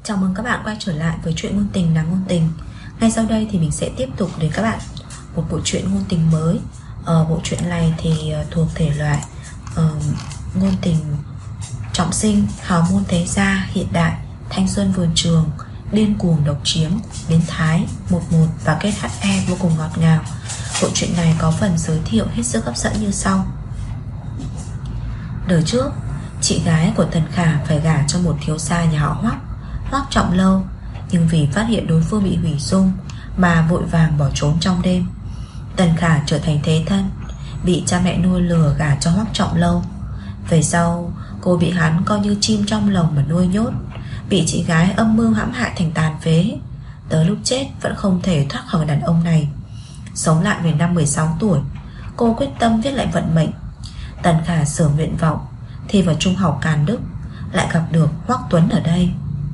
Chào mừng các bạn quay trở lại với chuyện ngôn tình là ngôn tình. Ngay sau đây thì mình sẽ tiếp tục đến các bạn một bộ truyện ngôn tình mới. Bộ truyện này thì thuộc thể loại ngôn tình trọng sinh, hào môn thế gia, hiện đại, thanh xuân vườn trường, điên cuồng độc chiếm, biến thái, 11 và kết HE vô cùng ngọt ngào. Bộ truyện này có phần giới thiệu hết sức hấp dẫn như sau. Đời trước, chị gái của Tần Khả phải gả cho một thiếu gia nhà họ Hoắc Trọng Lâu, nhưng vì phát hiện đối phương bị hủy dung mà vội vàng bỏ trốn trong đêm. Tần Khả trở thành thế thân, bị cha mẹ nuôi lừa gả cho Hoắc Trọng Lâu. Về sau, cô bị hắn coi như chim trong lồng mà nuôi nhốt, bị chị gái âm mưu hãm hại thành tàn phế. Tới lúc chết vẫn không thể thoát khỏi đàn ông này. Sống lại về năm 16 tuổi, cô quyết tâm viết lại vận mệnh. Tần Khả sửa nguyện vọng, thi vào trung học Càn Đức, lại gặp được Hoắc Tuấn ở đây.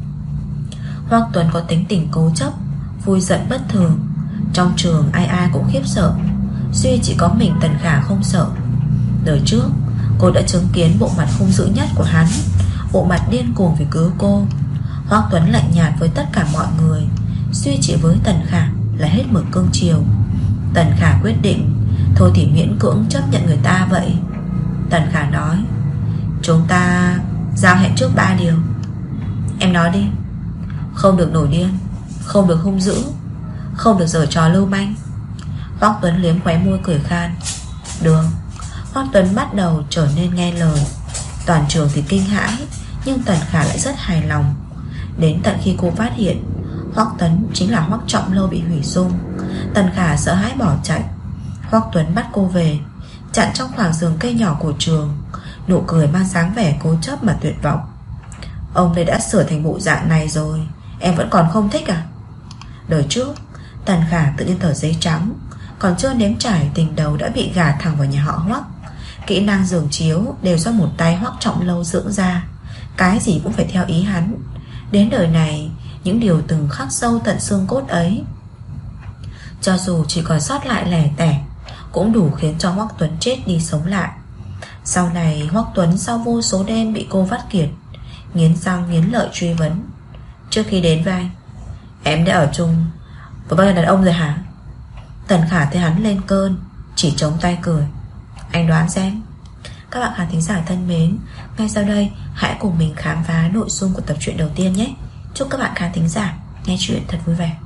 Hoắc Tuấn có tính tình cố chấp, vui giận bất thường. Trong trường ai ai cũng khiếp sợ, duy chỉ có mình Tần Khả không sợ. Đời trước, cô đã chứng kiến bộ mặt hung dữ nhất của hắn, bộ mặt điên cuồng vì cứu cô. Hoắc Tuấn lạnh nhạt với tất cả mọi người, duy chỉ với Tần Khả là hết mực cương chiều. Tần Khả quyết định, thôi thì miễn cưỡng chấp nhận người ta vậy. Tần Khả nói, chúng ta giao hẹn trước 3 điều. Em nói đi. Không được nổi điên, không được hung dữ, không được giở trò lưu manh. Hoắc Tuấn liếm khóe môi cười khan. Được. Hoắc Tuấn bắt đầu trở nên nghe lời. Toàn trường thì kinh hãi, nhưng Tần Khả lại rất hài lòng. Đến tận khi cô phát hiện Hoắc Tuấn chính là Hoắc Trọng Lâu bị hủy dung, Tần Khả sợ hãi bỏ chạy. Hoắc Tuấn bắt cô về, chặn trong khoảng giường cây nhỏ của trường, nụ cười mang dáng vẻ cố chấp mà tuyệt vọng. Ông đây đã sửa thành bộ dạng này rồi, em vẫn còn không thích à? Đời trước, Tần Khả tự nhiên tờ giấy trắng, còn chưa nếm trải tình đầu đã bị gả thẳng vào nhà họ Hoắc. Kỹ năng giường chiếu đều do một tay Hoắc Trọng Lâu dưỡng ra, cái gì cũng phải theo ý hắn. Đến đời này, những điều từng khắc sâu tận xương cốt ấy, cho dù chỉ còn sót lại lẻ tẻ, cũng đủ khiến cho Hoắc Tuấn chết đi sống lại. Sau này Hoắc Tuấn sau vô số đêm bị cô vắt kiệt, nghiến răng nghiến lợi truy vấn. Trước khi đến với anh, em đã ở chung với bao nhiêu đàn ông rồi hả? Tần Khả thấy hắn lên cơn, chỉ chống tay cười. Anh đoán xem. Các bạn khán thính giả thân mến, ngay sau đây hãy cùng mình khám phá nội dung của tập truyện đầu tiên nhé. Chúc các bạn khán thính giả nghe chuyện thật vui vẻ.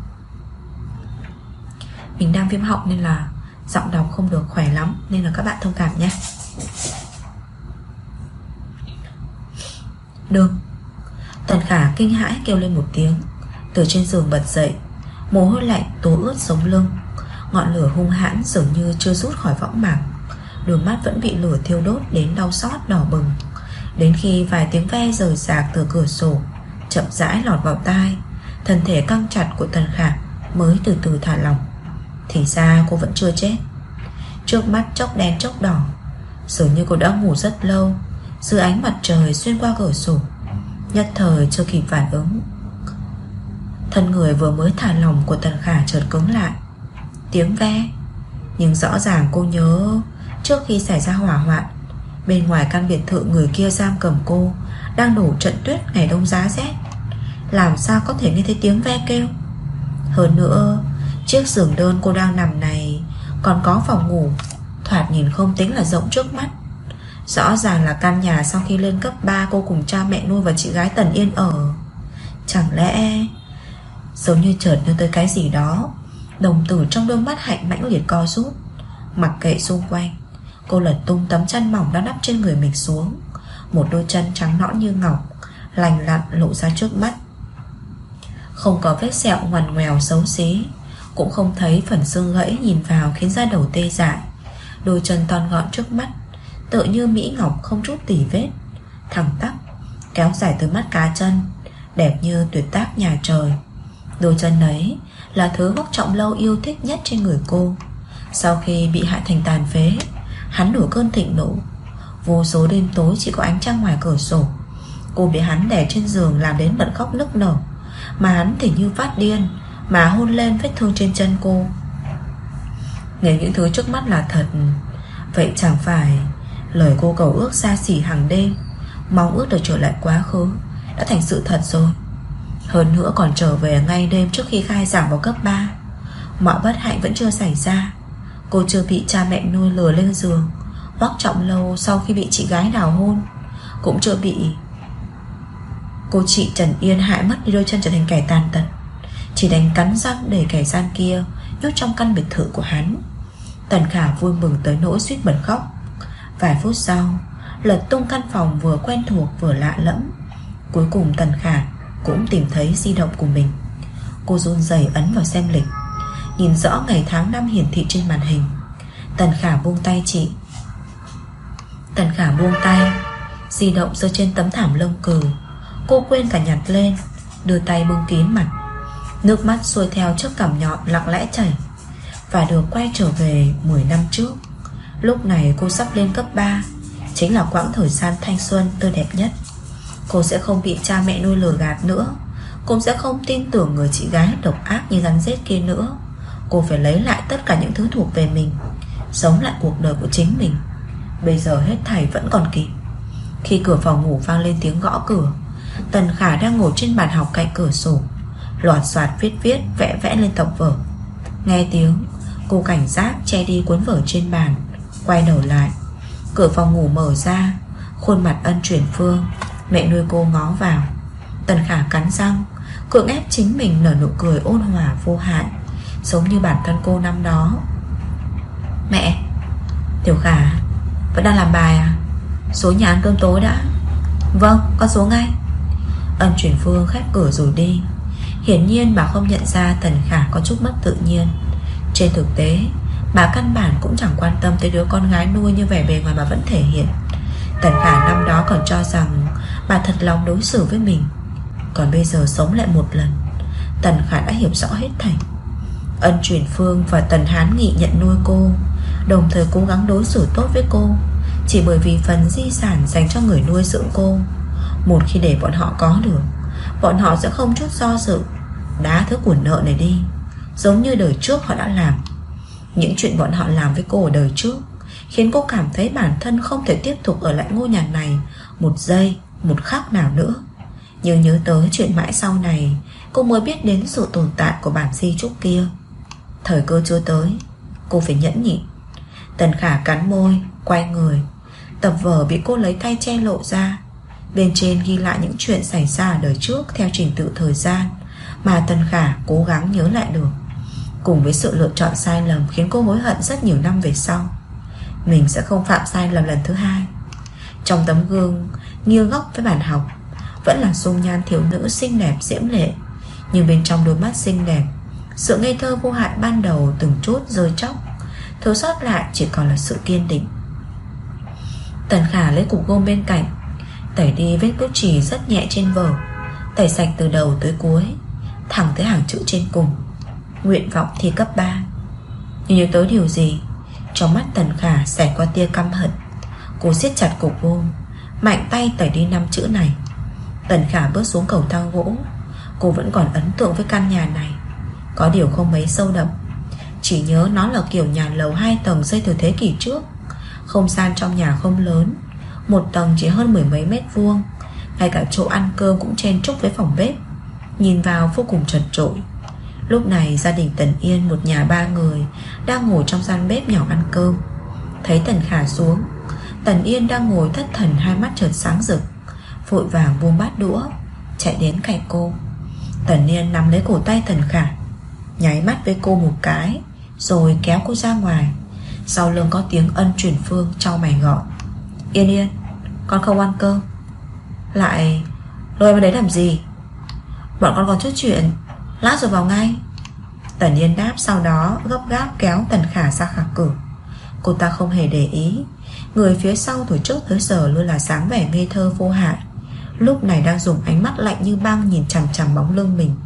Mình đang viêm họng nên là giọng đọc không được khỏe lắm, nên là các bạn thông cảm nhé. Đừng. Tần Khả kinh hãi kêu lên một tiếng, từ trên giường bật dậy, mồ hôi lạnh tố ướt sống lưng. Ngọn lửa hung hãn dường như chưa rút khỏi võng mạc, đôi mắt vẫn bị lửa thiêu đốt đến đau xót đỏ bừng. Đến khi vài tiếng ve rời rạc từ cửa sổ chậm rãi lọt vào tai, thân thể căng chặt của Tần Khả mới từ từ thả lỏng. Thì ra cô vẫn chưa chết. Trước mắt chốc đen chốc đỏ, dường như cô đã ngủ rất lâu dưới ánh mặt trời xuyên qua cửa sổ. Nhất thời chưa kịp phản ứng, thân người vừa mới thả lỏng của Tần Khả chợt cứng lại. Tiếng ve. Nhưng rõ ràng cô nhớ trước khi xảy ra hỏa hoạn, bên ngoài căn biệt thự người kia giam cầm cô đang đổ trận tuyết ngày đông giá rét. Làm sao có thể nghe thấy tiếng ve kêu? Hơn nữa, chiếc giường đơn cô đang nằm này còn có phòng ngủ, thoạt nhìn không tính là rộng trước mắt. Rõ ràng là căn nhà sau khi lên cấp 3 cô cùng cha mẹ nuôi và chị gái Tần Yên ở. Chẳng lẽ... Giống như chợt nhớ tới cái gì đó, đồng tử trong đôi mắt hạnh mãnh liệt co rút. Mặc kệ xung quanh, cô lật tung tấm chăn mỏng đang đắp trên người mình xuống. Một đôi chân trắng nõn như ngọc, lành lặn lộ ra trước mắt. Không có vết sẹo ngoằn ngoèo xấu xí, cũng không thấy phần xương gãy nhìn vào khiến da đầu tê dại. Đôi chân thon gọn trước mắt, tựa như mỹ ngọc không chút tỉ vết, thẳng tắp, kéo dài từ mắt cá chân, đẹp như tuyệt tác nhà trời. Đôi chân ấy là thứ Hoắc Trọng Lâu yêu thích nhất trên người cô. Sau khi bị hại thành tàn phế, hắn nổi cơn thịnh nộ. Vô số đêm tối chỉ có ánh trăng ngoài cửa sổ, cô bị hắn đè trên giường làm đến bật khóc nức nở, mà hắn thì như phát điên mà hôn lên vết thương trên chân cô. Nếu những thứ trước mắt là thật, vậy chẳng phải lời cô cầu ước xa xỉ hàng đêm, mong ước được trở lại quá khứ, đã thành sự thật rồi. Hơn nữa còn trở về ngay đêm trước khi khai giảng vào cấp 3. Mọi bất hạnh vẫn chưa xảy ra. Cô chưa bị cha mẹ nuôi lừa lên giường. Hoắc Trọng Lâu sau khi bị chị gái đào hôn, cũng chưa bị cô chị Trần Yên hại mất đi đôi chân trở thành kẻ tàn tật, chỉ đành cắn răng để kẻ gian kia nhốt trong căn biệt thự của hắn. Tần Khả vui mừng tới nỗi suýt bật khóc. Vài phút sau, lật tung căn phòng vừa quen thuộc vừa lạ lẫm. Cuối cùng Tần Khả cũng tìm thấy di động của mình. Cô run rẩy ấn vào xem lịch, nhìn rõ ngày tháng năm hiển thị trên màn hình. Tần Khả buông tay di động rơi trên tấm thảm lông cừu. Cô quên cả nhặt lên, đưa tay bưng kín mặt. Nước mắt xuôi theo chiếc cằm nhọn lặng lẽ chảy. Và được quay trở về 10 năm trước. Lúc này cô sắp lên cấp 3, chính là quãng thời gian thanh xuân tươi đẹp nhất. Cô sẽ không bị cha mẹ nuôi lừa gạt nữa. Cô sẽ không tin tưởng người chị gái độc ác như rắn rết kia nữa. Cô phải lấy lại tất cả những thứ thuộc về mình, sống lại cuộc đời của chính mình. Bây giờ hết thảy vẫn còn kịp. Khi cửa phòng ngủ vang lên tiếng gõ cửa, Tần Khả đang ngồi trên bàn học cạnh cửa sổ, loạt soạt viết vẽ lên tập vở. Nghe tiếng, cô cảnh giác che đi cuốn vở trên bàn, quay đầu lại. Cửa phòng ngủ mở ra, khuôn mặt Ân Chuyển Phương, mẹ nuôi cô ngó vào. Tần Khả cắn răng, cưỡng ép chính mình nở nụ cười ôn hòa vô hại, giống như bản thân cô năm đó. Mẹ, Tiểu Khả vẫn đang làm bài à? Xuống nhà ăn cơm tối đã. Vâng, con xuống ngay. Ân Chuyển Phương khép cửa rồi đi. Hiển nhiên bà không nhận ra Tần Khả có chút mất tự nhiên. Trên thực tế, bà căn bản cũng chẳng quan tâm tới đứa con gái nuôi như vẻ bề ngoài bà vẫn thể hiện. Tần Khả năm đó còn cho rằng bà thật lòng đối xử với mình. Còn bây giờ sống lại một lần, Tần Khả đã hiểu rõ hết thảy. Ân Chuyển Phương và Tần Hán Nghị nhận nuôi cô, đồng thời cố gắng đối xử tốt với cô, chỉ bởi vì phần di sản dành cho người nuôi dưỡng cô. Một khi để bọn họ có được, bọn họ sẽ không chút do dự đá thứ của nợ này đi, giống như đời trước họ đã làm. Những chuyện bọn họ làm với cô ở đời trước khiến cô cảm thấy bản thân không thể tiếp tục ở lại ngôi nhà này một giây, một khắc nào nữa. Nhưng nhớ tới chuyện mãi sau này, cô mới biết đến sự tồn tại của bản di chúc kia. Thời cơ chưa tới, cô phải nhẫn nhịn. Tần Khả cắn môi, quay người. Tập vở bị cô lấy tay che lộ ra. Bên trên ghi lại những chuyện xảy ra ở đời trước theo trình tự thời gian mà Tần Khả cố gắng nhớ lại được, cùng với sự lựa chọn sai lầm khiến cô hối hận rất nhiều năm về sau. Mình sẽ không phạm sai lầm lần thứ hai. Trong tấm gương nghiêng góc với bàn học vẫn là dung nhan thiếu nữ xinh đẹp diễm lệ, nhưng bên trong đôi mắt xinh đẹp, sự ngây thơ vô hạn ban đầu từng chút rơi chóc. Thiếu sót lại chỉ còn là sự kiên định. Tần Khả lấy cục gôm bên cạnh, tẩy đi vết bút chì rất nhẹ trên vở, tẩy sạch từ đầu tới cuối, thẳng tới hàng chữ trên cùng: nguyện vọng thi cấp 3. Nhưng nhớ tới điều gì, trong mắt Tần Khả xẹt qua tia căm hận. Cô siết chặt cục gôm, mạnh tay tẩy đi 5 chữ này. Tần Khả bước xuống cầu thang gỗ. Cô vẫn còn ấn tượng với căn nhà này, có điều không mấy sâu đậm. Chỉ nhớ nó là kiểu nhà lầu 2 tầng xây từ thế kỷ trước. Không gian trong nhà không lớn, một tầng chỉ hơn 10 mấy mét vuông. Ngay cả chỗ ăn cơm cũng chen chúc với phòng bếp, nhìn vào vô cùng chật chội. Lúc này gia đình Tần Yên, một nhà 3 người, đang ngồi trong gian bếp nhỏ ăn cơm. Thấy Tần Khả xuống, Tần Yên đang ngồi thất thần, hai mắt chợt sáng rực, vội vàng buông bát đũa, chạy đến cạnh cô. Tần Yên nắm lấy cổ tay Tần Khả, nháy mắt với cô một cái, rồi kéo cô ra ngoài. Sau lưng có tiếng Ân Chuyển Phương chau mày gọi: Yên Yên, con không ăn cơm. Lại lôi vào đấy làm gì? Bọn con còn chút chuyện, lát rồi vào ngay. Tần Yên đáp, sau đó gấp gáp kéo Tần Khả ra khỏi cửa. Cô ta không hề để ý người phía sau từ trước tới giờ luôn là dáng vẻ ngây thơ vô hại, lúc này đang dùng ánh mắt lạnh như băng nhìn chằm chằm bóng lưng mình.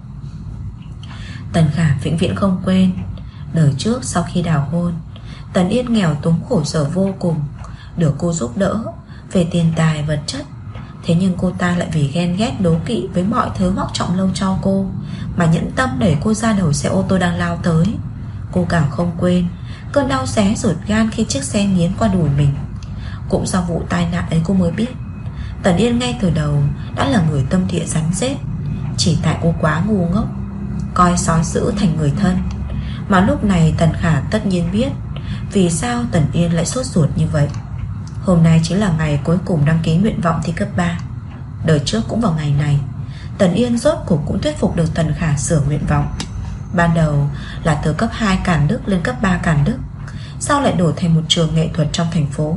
Tần Khả vĩnh viễn không quên đời trước sau khi đào hôn, Tần Yên nghèo túng khổ sở vô cùng, được cô giúp đỡ về tiền tài vật chất. Thế nhưng cô ta lại vì ghen ghét đố kỵ với mọi thứ Hoắc Trọng Lâu cho cô mà nhẫn tâm đẩy cô ra đầu xe ô tô đang lao tới. Cô càng không quên cơn đau xé ruột gan khi chiếc xe nghiến qua đùi mình. Cũng do vụ tai nạn ấy cô mới biết Tần Yên ngay từ đầu đã là người tâm địa rắn rết, Chỉ tại cô quá ngu ngốc, coi sói dữ thành người thân. Mà lúc này Tần Khả tất nhiên biết vì sao Tần Yên lại sốt ruột như vậy. Hôm nay chính là ngày cuối cùng đăng ký nguyện vọng thi cấp 3. Đời trước cũng vào ngày này, Tần Yên rốt cuộc cũng thuyết phục được Tần Khả sửa nguyện vọng. Ban đầu là từ cấp 2 Càn Đức lên cấp 3 Càn Đức, sau lại đổi thành một trường nghệ thuật trong thành phố.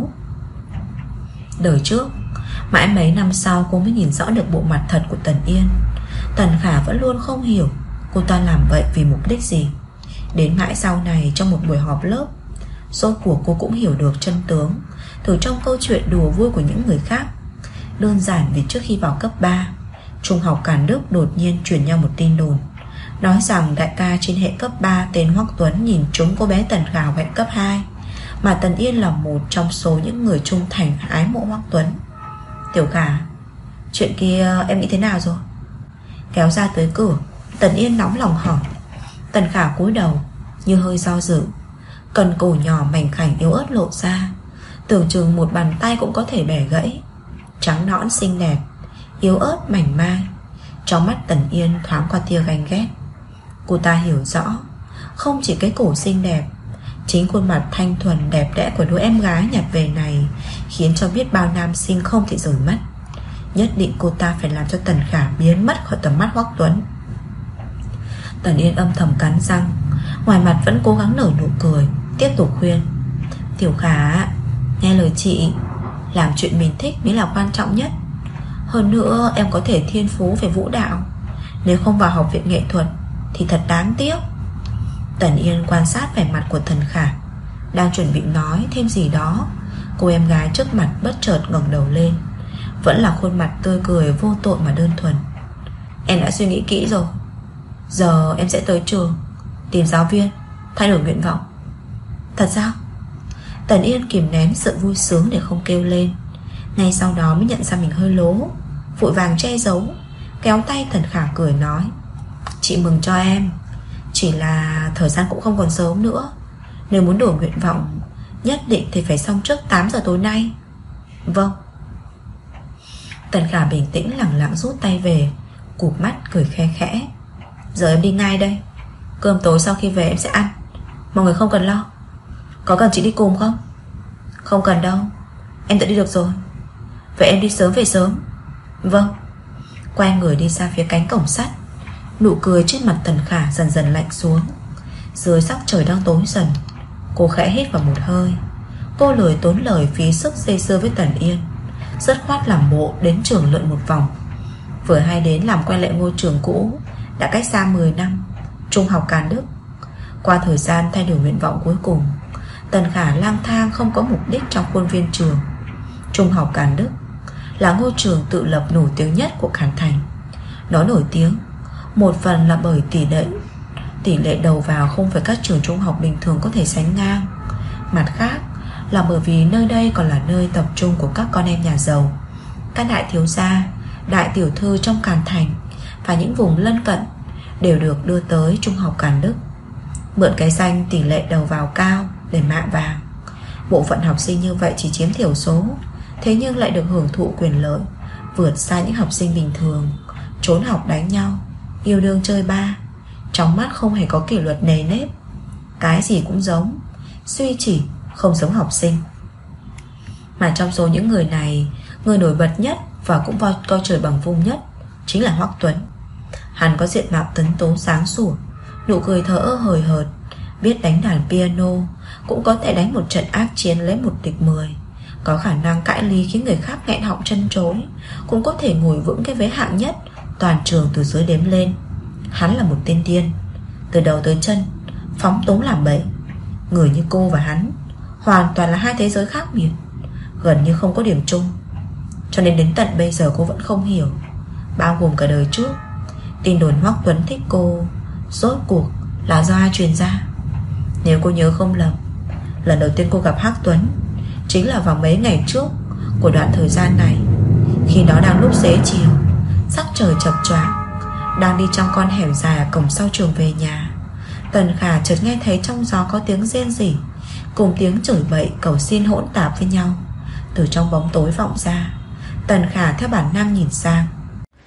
Đời trước, mãi mấy năm sau cô mới nhìn rõ được bộ mặt thật của Tần Yên. Tần Khả vẫn luôn không hiểu cô ta làm vậy vì mục đích gì. Đến mãi sau này trong một buổi họp lớp, rốt cuộc cô cũng hiểu được chân tướng từ trong câu chuyện đùa vui của những người khác. Đơn giản vì trước khi vào cấp 3, trung học Càn Đức đột nhiên truyền nhau một tin đồn, nói rằng đại ca trên hệ cấp 3 tên Hoắc Tuấn nhìn trúng cô bé Tần Khả hệ cấp 2, mà Tần Yên là một trong số những người trung thành ái mộ Hoắc Tuấn. Tiểu Khả, chuyện kia em nghĩ thế nào rồi? Kéo ra tới cửa, Tần Yên nóng lòng hỏi. Tần Khả cúi đầu như hơi do dự, cần cổ nhỏ mảnh khảnh yếu ớt lộ ra, tưởng chừng một bàn tay cũng có thể bẻ gãy. Trắng nõn xinh đẹp, yếu ớt mảnh mai. Trong mắt Tần Yên thoáng qua tia ganh ghét. Cô ta hiểu rõ, không chỉ cái cổ xinh đẹp, chính khuôn mặt thanh thuần đẹp đẽ của đứa em gái nhặt về này khiến cho biết bao nam sinh không thể rời mắt. Nhất định cô ta phải làm cho Tần Khả biến mất khỏi tầm mắt Hoắc Tuấn. Tần Yên âm thầm cắn răng, ngoài mặt vẫn cố gắng nở nụ cười, tiếp tục khuyên. Tiểu Khả, nghe lời chị, làm chuyện mình thích mới là quan trọng nhất. Hơn nữa em có thể thiên phú về vũ đạo, nếu không vào học viện nghệ thuật thì thật đáng tiếc. Tần Yên quan sát vẻ mặt của Tần Khả, đang chuẩn bị nói thêm gì đó, cô em gái trước mặt bất chợt ngẩng đầu lên. Vẫn là khuôn mặt tươi cười vô tội mà đơn thuần. Em đã suy nghĩ kỹ rồi, giờ em sẽ tới trường tìm giáo viên thay đổi nguyện vọng. Thật sao? Tần Yên kìm nén sự vui sướng để không kêu lên. Ngay sau đó mới nhận ra mình hơi lố, vội vàng che giấu, kéo tay Tần Khả cười nói. Chị mừng cho em, chỉ là thời gian cũng không còn sớm nữa. Nếu muốn đổi nguyện vọng, nhất định thì phải xong trước 8 giờ tối nay. Vâng. Tần Khả bình tĩnh lẳng lặng rút tay về, cụp mắt cười khe khẽ. Giờ em đi ngay đây, cơm tối sau khi về em sẽ ăn, mọi người không cần lo. Có cần chị đi cùng không? Không cần đâu, em tự đi được rồi. Vậy em đi sớm về sớm. Vâng. Quay người đi ra phía cánh cổng sắt. Nụ cười trên mặt Tần Khả dần dần lạnh xuống. Dưới sắc trời đang tối dần, cô khẽ hít vào một hơi. Cô lười tốn lời phí sức dây dưa với Tần Yên, dứt khoát làm bộ đến trường lượn một vòng. Vừa hay đến làm quen lại ngôi trường cũ đã cách xa 10 năm, trung học Càn Đức. Qua thời gian thay đổi nguyện vọng cuối cùng, Tần Khả lang thang không có mục đích trong khuôn viên trường. Trung học Càn Đức là ngôi trường tự lập nổi tiếng nhất của Càn Thành. Nó nổi tiếng một phần là bởi tỷ lệ đầu vào không phải các trường trung học bình thường có thể sánh ngang. Mặt khác là bởi vì nơi đây còn là nơi tập trung của các con em nhà giàu, các đại thiếu gia, đại tiểu thư trong Càn Thành và những vùng lân cận đều được đưa tới trung học Càn Đức. Mượn cái danh tỷ lệ đầu vào cao để mạ vàng, bộ phận học sinh như vậy chỉ chiếm thiểu số, thế nhưng lại được hưởng thụ quyền lợi vượt xa những học sinh bình thường, trốn học đánh nhau, yêu đương chơi ba, trong mắt không hề có kỷ luật nề nếp. Cái gì cũng giống, suy chỉ không giống học sinh. Mà trong số những người này, người nổi bật nhất và cũng coi trời bằng vung nhất chính là Hoắc Tuấn. Hắn có diện mạo tấn tố sáng sủa, nụ cười thờ ơ hời hợt, biết đánh đàn piano, cũng có thể đánh một trận ác chiến lấy 1 địch 10, có khả năng cãi lý khiến người khác nghẹn họng chân chối, cũng có thể ngồi vững cái vé hạng nhất toàn trường từ dưới đếm lên. Hắn là một tên điên, từ đầu tới chân phóng túng làm bậy. Người như cô và hắn hoàn toàn là hai thế giới khác biệt, gần như không có điểm chung. Cho nên đến tận bây giờ cô vẫn không hiểu, bao gồm cả đời trước, tin đồn Hoắc Tuấn thích cô rốt cuộc là do ai truyền ra. Nếu cô nhớ không lầm, lần đầu tiên cô gặp Hoắc Tuấn chính là vào mấy ngày trước của đoạn thời gian này. Khi đó đang lúc xế chiều, sắc trời chập choạng, đang đi trong con hẻm dài ở cổng sau trường về nhà, Tần Khả chợt nghe thấy trong gió có tiếng rên rỉ cùng tiếng chửi bậy cầu xin hỗn tạp với nhau từ trong bóng tối vọng ra. Tần Khả theo bản năng nhìn sang.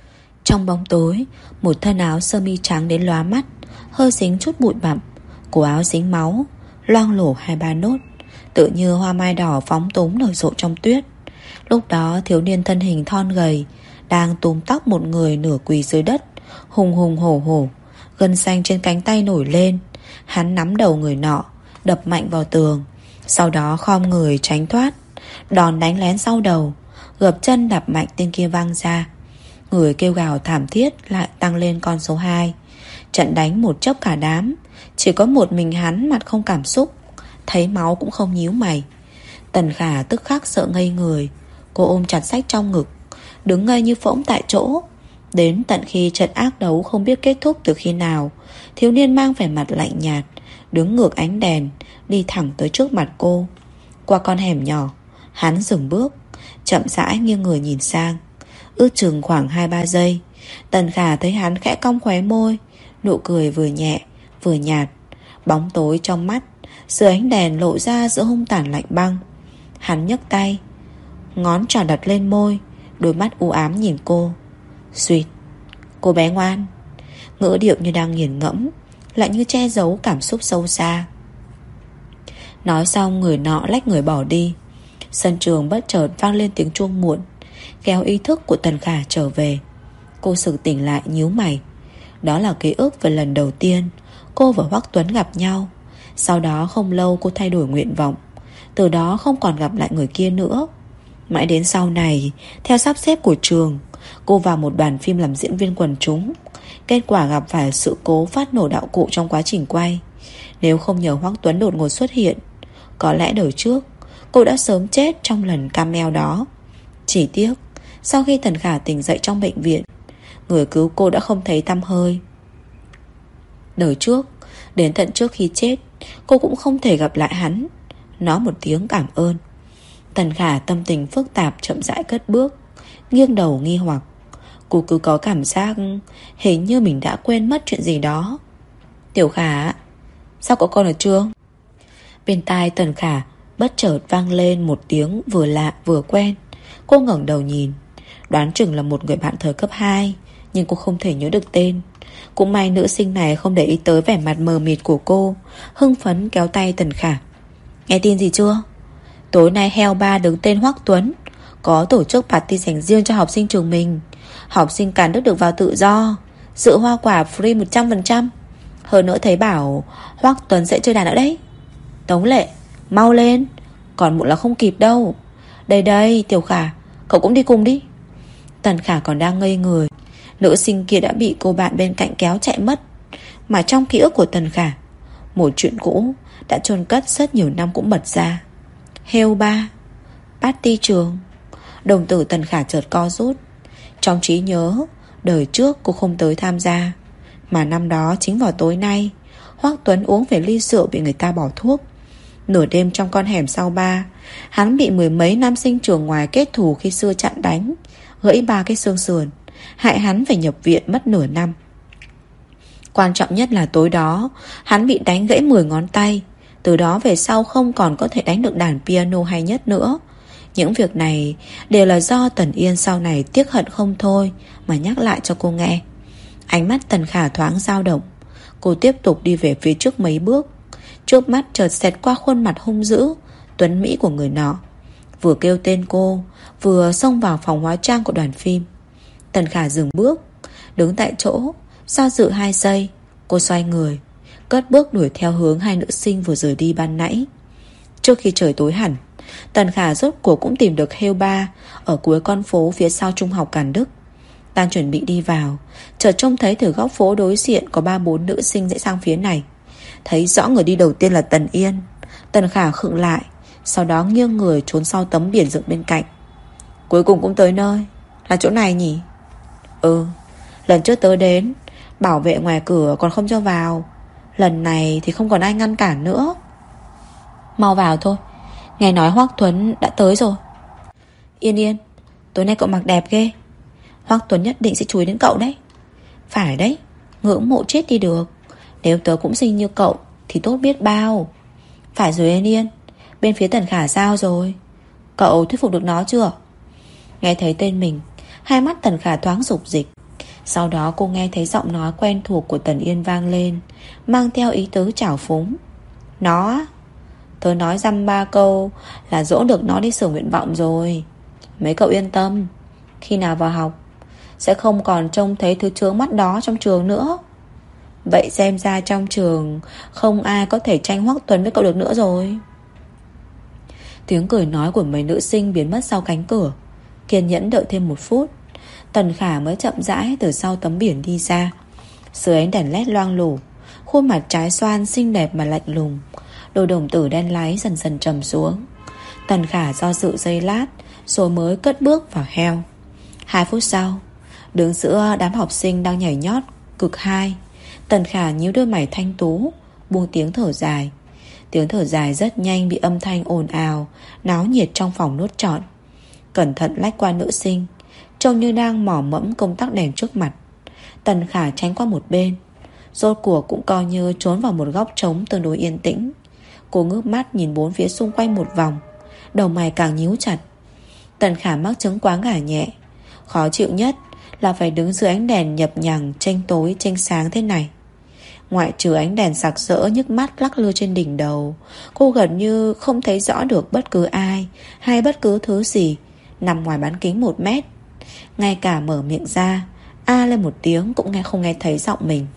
Trong bóng tối, một thân áo sơ mi trắng đến lóa mắt, hơi dính chút bụi bặm, cổ áo dính máu, loang lổ 2-3 nốt, tựa như hoa mai đỏ phóng túng nở rộ trong tuyết. Lúc đó thiếu niên thân hình thon gầy đang túm tóc một người nửa quỳ dưới đất, hùng hùng hổ hổ, gân xanh trên cánh tay nổi lên. Hắn nắm đầu người nọ, đập mạnh vào tường, sau đó khom người tránh thoát. Đòn đánh lén sau đầu, gập chân đạp mạnh tên kia văng ra. Người kêu gào thảm thiết lại tăng lên con số 2. Trận đánh một chốc cả đám, chỉ có một mình hắn mặt không cảm xúc, thấy máu cũng không nhíu mày. Tần Khả tức khắc sợ ngây người. Cô ôm chặt sách trong ngực, đứng ngây như phỗng tại chỗ. Đến tận khi trận ác đấu không biết kết thúc từ khi nào, thiếu niên mang vẻ mặt lạnh nhạt, đứng ngược ánh đèn, đi thẳng tới trước mặt cô. Qua con hẻm nhỏ, hắn dừng bước, chậm rãi nghiêng người nhìn sang. Ước chừng khoảng 2-3 giây, Tần Khả thấy hắn khẽ cong khóe môi, nụ cười vừa nhẹ vừa nhạt. Bóng tối trong mắt dưới ánh đèn lộ ra giữa hung tàn lạnh băng. Hắn nhấc tay, ngón trỏ đặt lên môi, đôi mắt u ám nhìn cô. Sweet, cô bé ngoan. Ngữ điệu như đang nghiền ngẫm, lại như che giấu cảm xúc sâu xa. Nói xong người nọ lách người bỏ đi. Sân trường bất chợt vang lên tiếng chuông muộn, kéo ý thức của Tần Khả trở về. Cô sực tỉnh lại nhíu mày. Đó là ký ức về lần đầu tiên cô và Hoắc Tuấn gặp nhau. Sau đó không lâu cô thay đổi nguyện vọng, từ đó không còn gặp lại người kia nữa. Mãi đến sau này, theo sắp xếp của trường, cô vào một đoàn phim làm diễn viên quần chúng. Kết quả gặp phải sự cố phát nổ đạo cụ trong quá trình quay. Nếu không nhờ Hoắc Tuấn đột ngột xuất hiện, có lẽ đời trước cô đã sớm chết trong lần cameo đó. Chỉ tiếc sau khi Tần Khả tỉnh dậy trong bệnh viện, người cứu cô đã không thấy tăm hơi. Đời trước, đến tận trước khi chết, cô cũng không thể gặp lại hắn, nói một tiếng cảm ơn. Tần Khả tâm tình phức tạp chậm rãi cất bước, nghiêng đầu nghi hoặc. Cô cứ có cảm giác hình như mình đã quên mất chuyện gì đó. Tiểu Khả, sao cậu con ở trường? Bên tai Tần Khả bất chợt vang lên một tiếng vừa lạ vừa quen. Cô ngẩng đầu nhìn, đoán chừng là một người bạn thời cấp 2, nhưng cô không thể nhớ được tên. Cũng may nữ sinh này không để ý tới vẻ mặt mờ mịt của cô, hưng phấn kéo tay Tần Khả. Nghe tin gì chưa? Tối nay Hell Bar đứng tên Hoắc Tuấn có tổ chức party dành riêng cho học sinh trường mình. Học sinh cả nước được vào tự do, dự hoa quả free 100%. Hơn nữa thấy bảo Hoắc Tuấn sẽ chơi đàn ở đấy. Tống Lệ, mau lên, còn muộn là không kịp đâu. Đây đây, Tiểu Khả, cậu cũng đi cùng đi. Tần Khả còn đang ngây người, nữ sinh kia đã bị cô bạn bên cạnh kéo chạy mất. Mà trong ký ức của Tần Khả, một chuyện cũ đã chôn cất rất nhiều năm cũng bật ra. Hell Bar, party trường. Đồng tử Tần Khả chợt co rút. Trong trí nhớ, đời trước cô không tới tham gia, mà năm đó chính vào tối nay, Hoắc Tuấn uống về ly rượu bị người ta bỏ thuốc. Nửa đêm trong con hẻm sau bar, hắn bị 10 mấy nam sinh trường ngoài kết thù khi xưa chặn đánh, gãy 3 cái xương sườn, hại hắn phải nhập viện mất nửa năm. Quan trọng nhất là tối đó hắn bị đánh gãy 10 ngón tay. Từ đó về sau không còn có thể đánh được đàn piano hay nhất nữa. Những việc này đều là do Tần Yên sau này tiếc hận không thôi mà nhắc lại cho cô nghe. Ánh mắt Tần Khả thoáng dao động. Cô tiếp tục đi về phía trước mấy bước. Trước mắt chợt xẹt qua khuôn mặt hung dữ tuấn mỹ của người nọ. Vừa kêu tên cô, vừa xông vào phòng hóa trang của đoàn phim. Tần Khả dừng bước, đứng tại chỗ, do dự 2 giây. Cô xoay người, cất bước đuổi theo hướng hai nữ sinh vừa rời đi ban nãy. Trước khi trời tối hẳn, Tần Khả rốt cuộc cũng tìm được Hell Bar ở cuối con phố phía sau trung học Càn Đức. Đang chuẩn bị đi vào, chợt trông thấy từ góc phố đối diện có 3-4 nữ sinh rẽ sang phía này. Thấy rõ người đi đầu tiên là Tần Yên, Tần Khả khựng lại, sau đó nghiêng người trốn sau tấm biển dựng bên cạnh. Cuối cùng cũng tới nơi. Là chỗ này nhỉ? Ừ, lần trước tớ đến, bảo vệ ngoài cửa còn không cho vào. Lần này thì không còn ai ngăn cản nữa. Mau vào thôi, nghe nói Hoắc Tuấn đã tới rồi. Yên Yên, tối nay cậu mặc đẹp ghê. Hoắc Tuấn nhất định sẽ chú ý đến cậu đấy. Phải đấy, ngưỡng mộ chết đi được. Nếu tớ cũng xinh như cậu thì tốt biết bao. Phải rồi Yên Yên, bên phía Tần Khả sao rồi? Cậu thuyết phục được nó chưa? Nghe thấy tên mình, hai mắt Tần Khả thoáng rục dịch. Sau đó cô nghe thấy giọng nói quen thuộc của Tần Yên vang lên, mang theo ý tứ trào phúng. Nó, tớ nói dăm ba câu là dỗ được nó đi sửa nguyện vọng rồi. Mấy cậu yên tâm, khi nào vào học sẽ không còn trông thấy thứ chướng mắt đó trong trường nữa. Vậy xem ra trong trường không ai có thể tranh Hoắc Tuấn với cậu được nữa rồi. Tiếng cười nói của mấy nữ sinh biến mất sau cánh cửa. Kiên nhẫn đợi thêm 1 phút, Tần Khả mới chậm rãi từ sau tấm biển đi ra. Dưới ánh đèn led loang lổ, khuôn mặt trái xoan xinh đẹp mà lạnh lùng, đôi đồng tử đen láy dần dần trầm xuống. Tần Khả do dự giây lát rồi mới cất bước vào heo. 2 phút sau, đứng giữa đám học sinh đang nhảy nhót cực hai, Tần Khả nhíu đôi mày thanh tú, buông tiếng thở dài. Tiếng thở dài rất nhanh bị âm thanh ồn ào náo nhiệt trong phòng nuốt trọn. Cẩn thận lách qua nữ sinh, trông như đang mỏ mẫm công tắc đèn trước mặt. Tần Khả tránh qua một bên, rốt cuộc cũng coi như trốn vào một góc trống tương đối yên tĩnh. Cô ngước mắt nhìn bốn phía xung quanh một vòng, đầu mày càng nhíu chặt. Tần Khả mắc chứng quá ngả nhẹ. Khó chịu nhất là phải đứng dưới ánh đèn nhập nhằng chênh tối chênh sáng thế này. Ngoại trừ ánh đèn sặc sỡ nhức mắt lắc lư trên đỉnh đầu, cô gần như không thấy rõ được bất cứ ai hay bất cứ thứ gì nằm ngoài bán kính 1 mét. Ngay cả mở miệng ra a lên một tiếng cũng không nghe thấy giọng mình.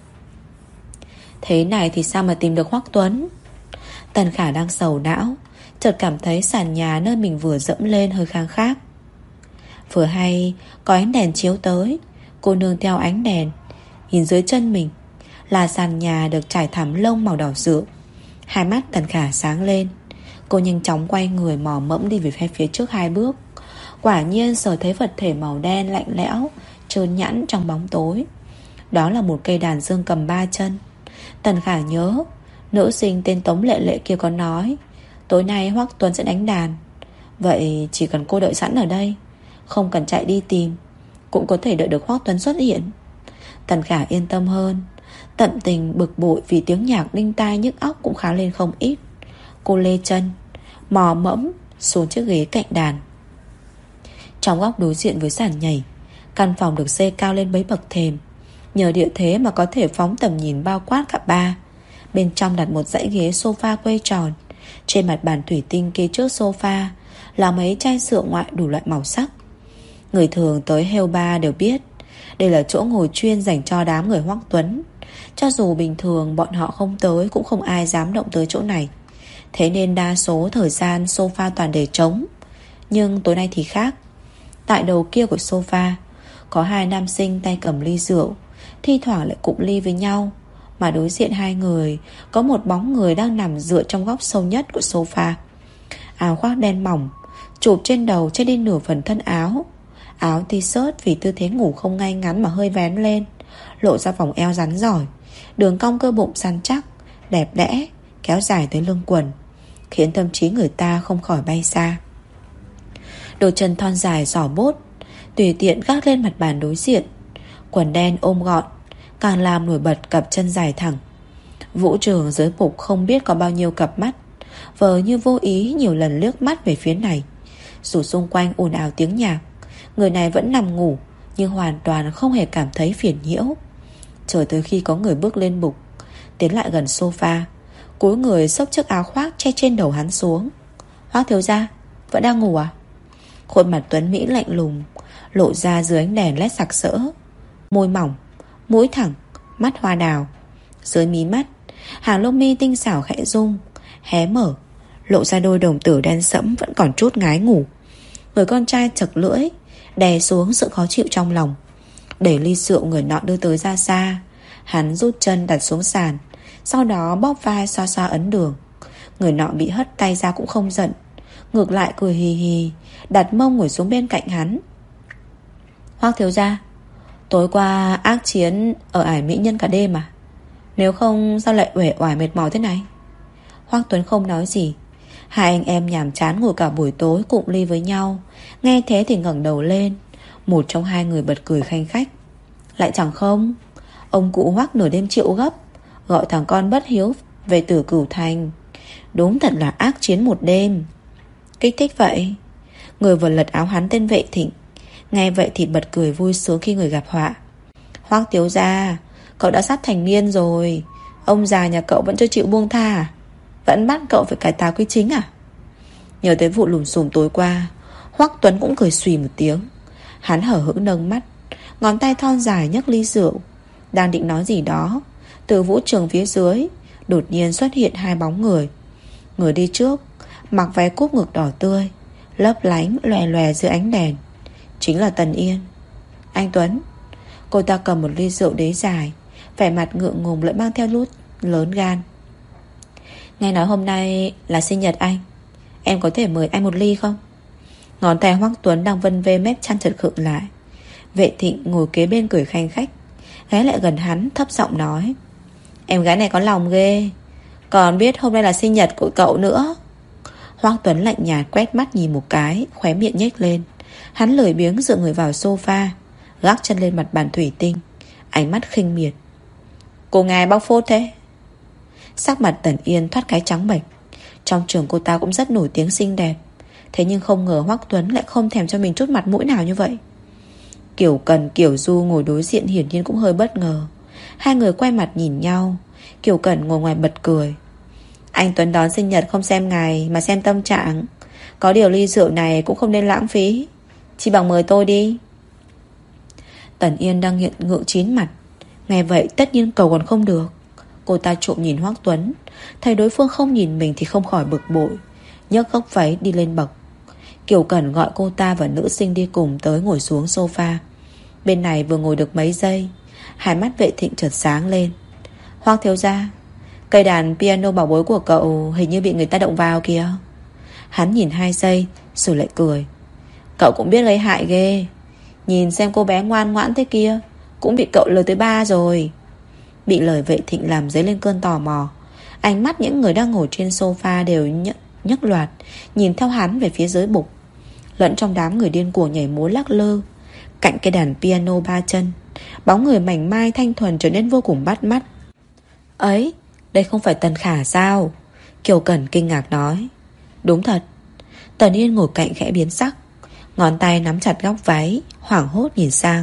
Thế này thì sao mà tìm được Hoắc Tuấn? Tần Khả đang sầu não, chợt cảm thấy sàn nhà nơi mình vừa dẫm lên hơi khang khác. Vừa hay có ánh đèn chiếu tới, cô nương theo ánh đèn nhìn dưới chân mình là sàn nhà được trải thảm lông màu đỏ rượu. Hai mắt Tần Khả sáng lên. Cô nhanh chóng quay người mò mẫm đi về phía trước 2 bước. Quả nhiên sờ thấy vật thể màu đen lạnh lẽo trơn nhẵn trong bóng tối. Đó là một cây đàn dương cầm 3 chân. Tần Khả nhớ nữ sinh tên Tống Lệ Lệ kia có nói tối nay Hoắc Tuấn sẽ đánh đàn. Vậy chỉ cần cô đợi sẵn ở đây, không cần chạy đi tìm, cũng có thể đợi được Hoắc Tuấn xuất hiện. Tần Khả yên tâm hơn. Tận tình bực bội vì tiếng nhạc đinh tai nhức óc cũng khá lên không ít. Cô lê chân mò mẫm xuống chiếc ghế cạnh đàn. Trong góc đối diện với sàn nhảy, căn phòng được xây cao lên mấy bậc thềm. Nhờ địa thế mà có thể phóng tầm nhìn bao quát cả ba. Bên trong đặt một dãy ghế sofa quay tròn. Trên mặt bàn thủy tinh kế trước sofa là mấy chai rượu ngoại đủ loại màu sắc. Người thường tới Hell Bar đều biết đây là chỗ ngồi chuyên dành cho đám người Hoắc Tuấn. Cho dù bình thường bọn họ không tới, cũng không ai dám động tới chỗ này. Thế nên đa số thời gian sofa toàn để trống. Nhưng tối nay thì khác. Tại đầu kia của sofa có 2 nam sinh tay cầm ly rượu, thi thoảng lại cụm ly với nhau. Mà đối diện 2 người có một bóng người đang nằm dựa trong góc sâu nhất của sofa. Áo khoác đen mỏng chụp trên đầu che đi nửa phần thân áo. Áo t-shirt vì tư thế ngủ không ngay ngắn mà hơi vén lên, lộ ra vòng eo rắn rỏi, đường cong cơ bụng săn chắc, đẹp đẽ, kéo dài tới lưng quần, khiến tâm trí người ta không khỏi bay xa. Đôi chân thon dài giỏ bốt tùy tiện gác lên mặt bàn đối diện. Quần đen ôm gọn càng làm nổi bật cặp chân dài thẳng. Vũ trường dưới bục không biết có bao nhiêu cặp mắt, vờ như vô ý nhiều lần liếc mắt về phía này. Dù xung quanh ồn ào tiếng nhạc, người này vẫn nằm ngủ nhưng hoàn toàn không hề cảm thấy phiền nhiễu. Chờ tới khi có người bước lên bục, tiến lại gần sofa, cúi người xốc chiếc áo khoác che trên đầu hắn xuống. Hoắc thiếu gia, vẫn đang ngủ à? Khuôn mặt Tuấn Mỹ lạnh lùng lộ ra dưới ánh đèn led sặc sỡ. Môi mỏng, mũi thẳng, mắt hoa đào. Dưới mí mắt, hàng lông mi tinh xảo khẽ rung, hé mở, lộ ra đôi đồng tử đen sẫm vẫn còn chút ngái ngủ. Người con trai chật lưỡi, đè xuống sự khó chịu trong lòng. Để ly rượu người nọ đưa tới ra xa, hắn rút chân đặt xuống sàn, sau đó bóp vai xoa xoa ấn đường. Người nọ bị hất tay ra cũng không giận, ngược lại cười hì hì, đặt mông ngồi xuống bên cạnh hắn. Hoắc thiếu gia, tối qua ác chiến ở ải mỹ nhân cả đêm à? Nếu không sao lại uể oải mệt mỏi thế này? Hoắc Tuấn không nói gì. 2 anh em nhàm chán ngồi cả buổi tối cụm ly với nhau. Nghe thế thì ngẩng đầu lên. Một trong 2 người bật cười khanh khách. Lại chẳng không, ông cụ Hoắc nửa đêm chịu gấp, gọi thằng con bất hiếu về Tử Cửu Thành. Đúng thật là ác chiến một đêm. Kích thích vậy. Người vừa lật áo hắn tên Vệ Thịnh. Nghe vậy thì bật cười vui sướng khi người gặp họa. Hoắc thiếu gia, cậu đã sắp thành niên rồi, ông già nhà cậu vẫn chưa chịu buông tha à? Vẫn bắt cậu phải cải tà quy chính à? Nhớ tới vụ lùm xùm tối qua, Hoắc Tuấn cũng cười xùy một tiếng. Hắn hở hững nâng mắt, ngón tay thon dài nhấc ly rượu, đang định nói gì đó. Từ vũ trường phía dưới đột nhiên xuất hiện hai bóng người. Người đi trước mặc váy cúp ngực đỏ tươi, lấp lánh lòe lòe dưới ánh đèn, chính là Tần Yên. Anh Tuấn. Cô ta cầm một ly rượu đế dài, vẻ mặt ngượng ngùng lại mang theo lút lớn gan. Nghe nói hôm nay là sinh nhật anh, em có thể mời anh một ly không? Ngón tay Hoắc Tuấn đang vân vê mép chăn chật khựng lại. Vệ Thịnh ngồi kế bên cười khanh khách, ghé lại gần hắn thấp giọng nói: Em gái này có lòng ghê, còn biết hôm nay là sinh nhật của cậu nữa. Hoắc Tuấn lạnh nhạt quét mắt nhìn một cái, khóe miệng nhếch lên. Hắn lười biếng dựa người vào sofa, gác chân lên mặt bàn thủy tinh, ánh mắt khinh miệt. Cô ngài bóc phốt thế? Sắc mặt Tần Yên thoát cái trắng bệch. Trong trường cô ta cũng rất nổi tiếng xinh đẹp, thế nhưng không ngờ Hoắc Tuấn lại không thèm cho mình chút mặt mũi nào như vậy. Kiều Cần, Kiều Du ngồi đối diện hiển nhiên cũng hơi bất ngờ. Hai người quay mặt nhìn nhau. Kiều Cần ngồi ngoài bật cười. Anh Tuấn đón sinh nhật không xem ngày mà xem tâm trạng. Có điều ly rượu này cũng không nên lãng phí, chỉ bằng mời tôi đi. Tần Yên đang hiện ngượng chín mặt, nghe vậy tất nhiên cầu còn không được. Cô ta trộm nhìn Hoắc Tuấn, thấy đối phương không nhìn mình thì không khỏi bực bội, nhấc góc váy đi lên bậc. Kiều Cẩn gọi cô ta và nữ sinh đi cùng tới ngồi xuống sofa. Bên này vừa ngồi được mấy giây, hai mắt Vệ Thịnh chợt sáng lên. Hoắc thiếu gia, cây đàn piano bảo bối của cậu hình như bị người ta động vào kìa. Hắn nhìn 2 giây rồi lại cười. Cậu cũng biết gây hại ghê. Nhìn xem cô bé ngoan ngoãn thế kia, cũng bị cậu lừa tới 3 rồi. Bị lời Vệ Thịnh làm dấy lên cơn tò mò. Ánh mắt những người đang ngồi trên sofa đều nhấc loạt nhìn theo hắn về phía dưới bục. Lẫn trong đám người điên cuồng nhảy múa lắc lư cạnh cây đàn piano 3 chân, bóng người mảnh mai thanh thuần trở nên vô cùng bắt mắt. Ấy, đây không phải Tần Khả sao? Kiều Cẩn kinh ngạc nói. Đúng thật. Tần Yên ngồi cạnh khẽ biến sắc, ngón tay nắm chặt góc váy, hoảng hốt nhìn sang.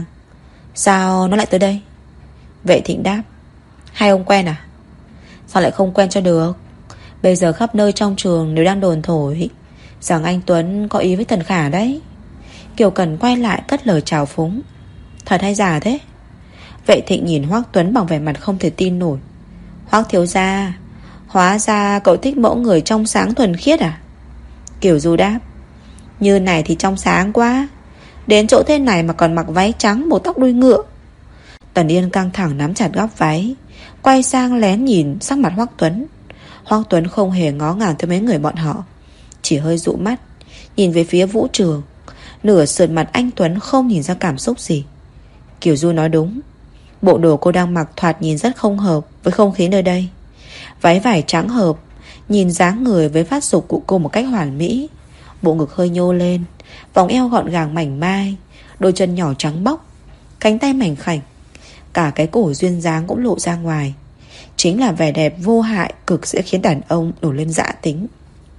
Sao nó lại tới đây? Vệ Thịnh đáp. Hai ông quen à? Sao lại không quen cho được? Bây giờ khắp nơi trong trường đều đang đồn thổi rằng anh Tuấn có ý với Tần Khả đấy. Kiều Cần quay lại cất lời chào phúng. Thật hay giả thế? Vệ Thịnh nhìn Hoắc Tuấn bằng vẻ mặt không thể tin nổi. Hoắc thiếu gia, hóa ra cậu thích mẫu người trong sáng thuần khiết à? Kiều Du đáp. Như này thì trong sáng quá, đến chỗ thế này mà còn mặc váy trắng buộc tóc đuôi ngựa. Tần Yên căng thẳng nắm chặt góc váy, quay sang lén nhìn sắc mặt Hoắc Tuấn. Hoắc Tuấn không hề ngó ngàng tới mấy người bọn họ, chỉ hơi dụ mắt nhìn về phía vũ trường. Nửa sườn mặt anh Tuấn không nhìn ra cảm xúc gì. Kiều Du nói đúng, bộ đồ cô đang mặc thoạt nhìn rất không hợp với không khí nơi đây. Váy vải trắng hợp, nhìn dáng người với phát dục của cô một cách hoàn mỹ. Bộ ngực hơi nhô lên, vòng eo gọn gàng mảnh mai, đôi chân nhỏ trắng bóc, cánh tay mảnh khảnh, cả cái cổ duyên dáng cũng lộ ra ngoài. Chính là vẻ đẹp vô hại cực sẽ khiến đàn ông nổi lên dã tính.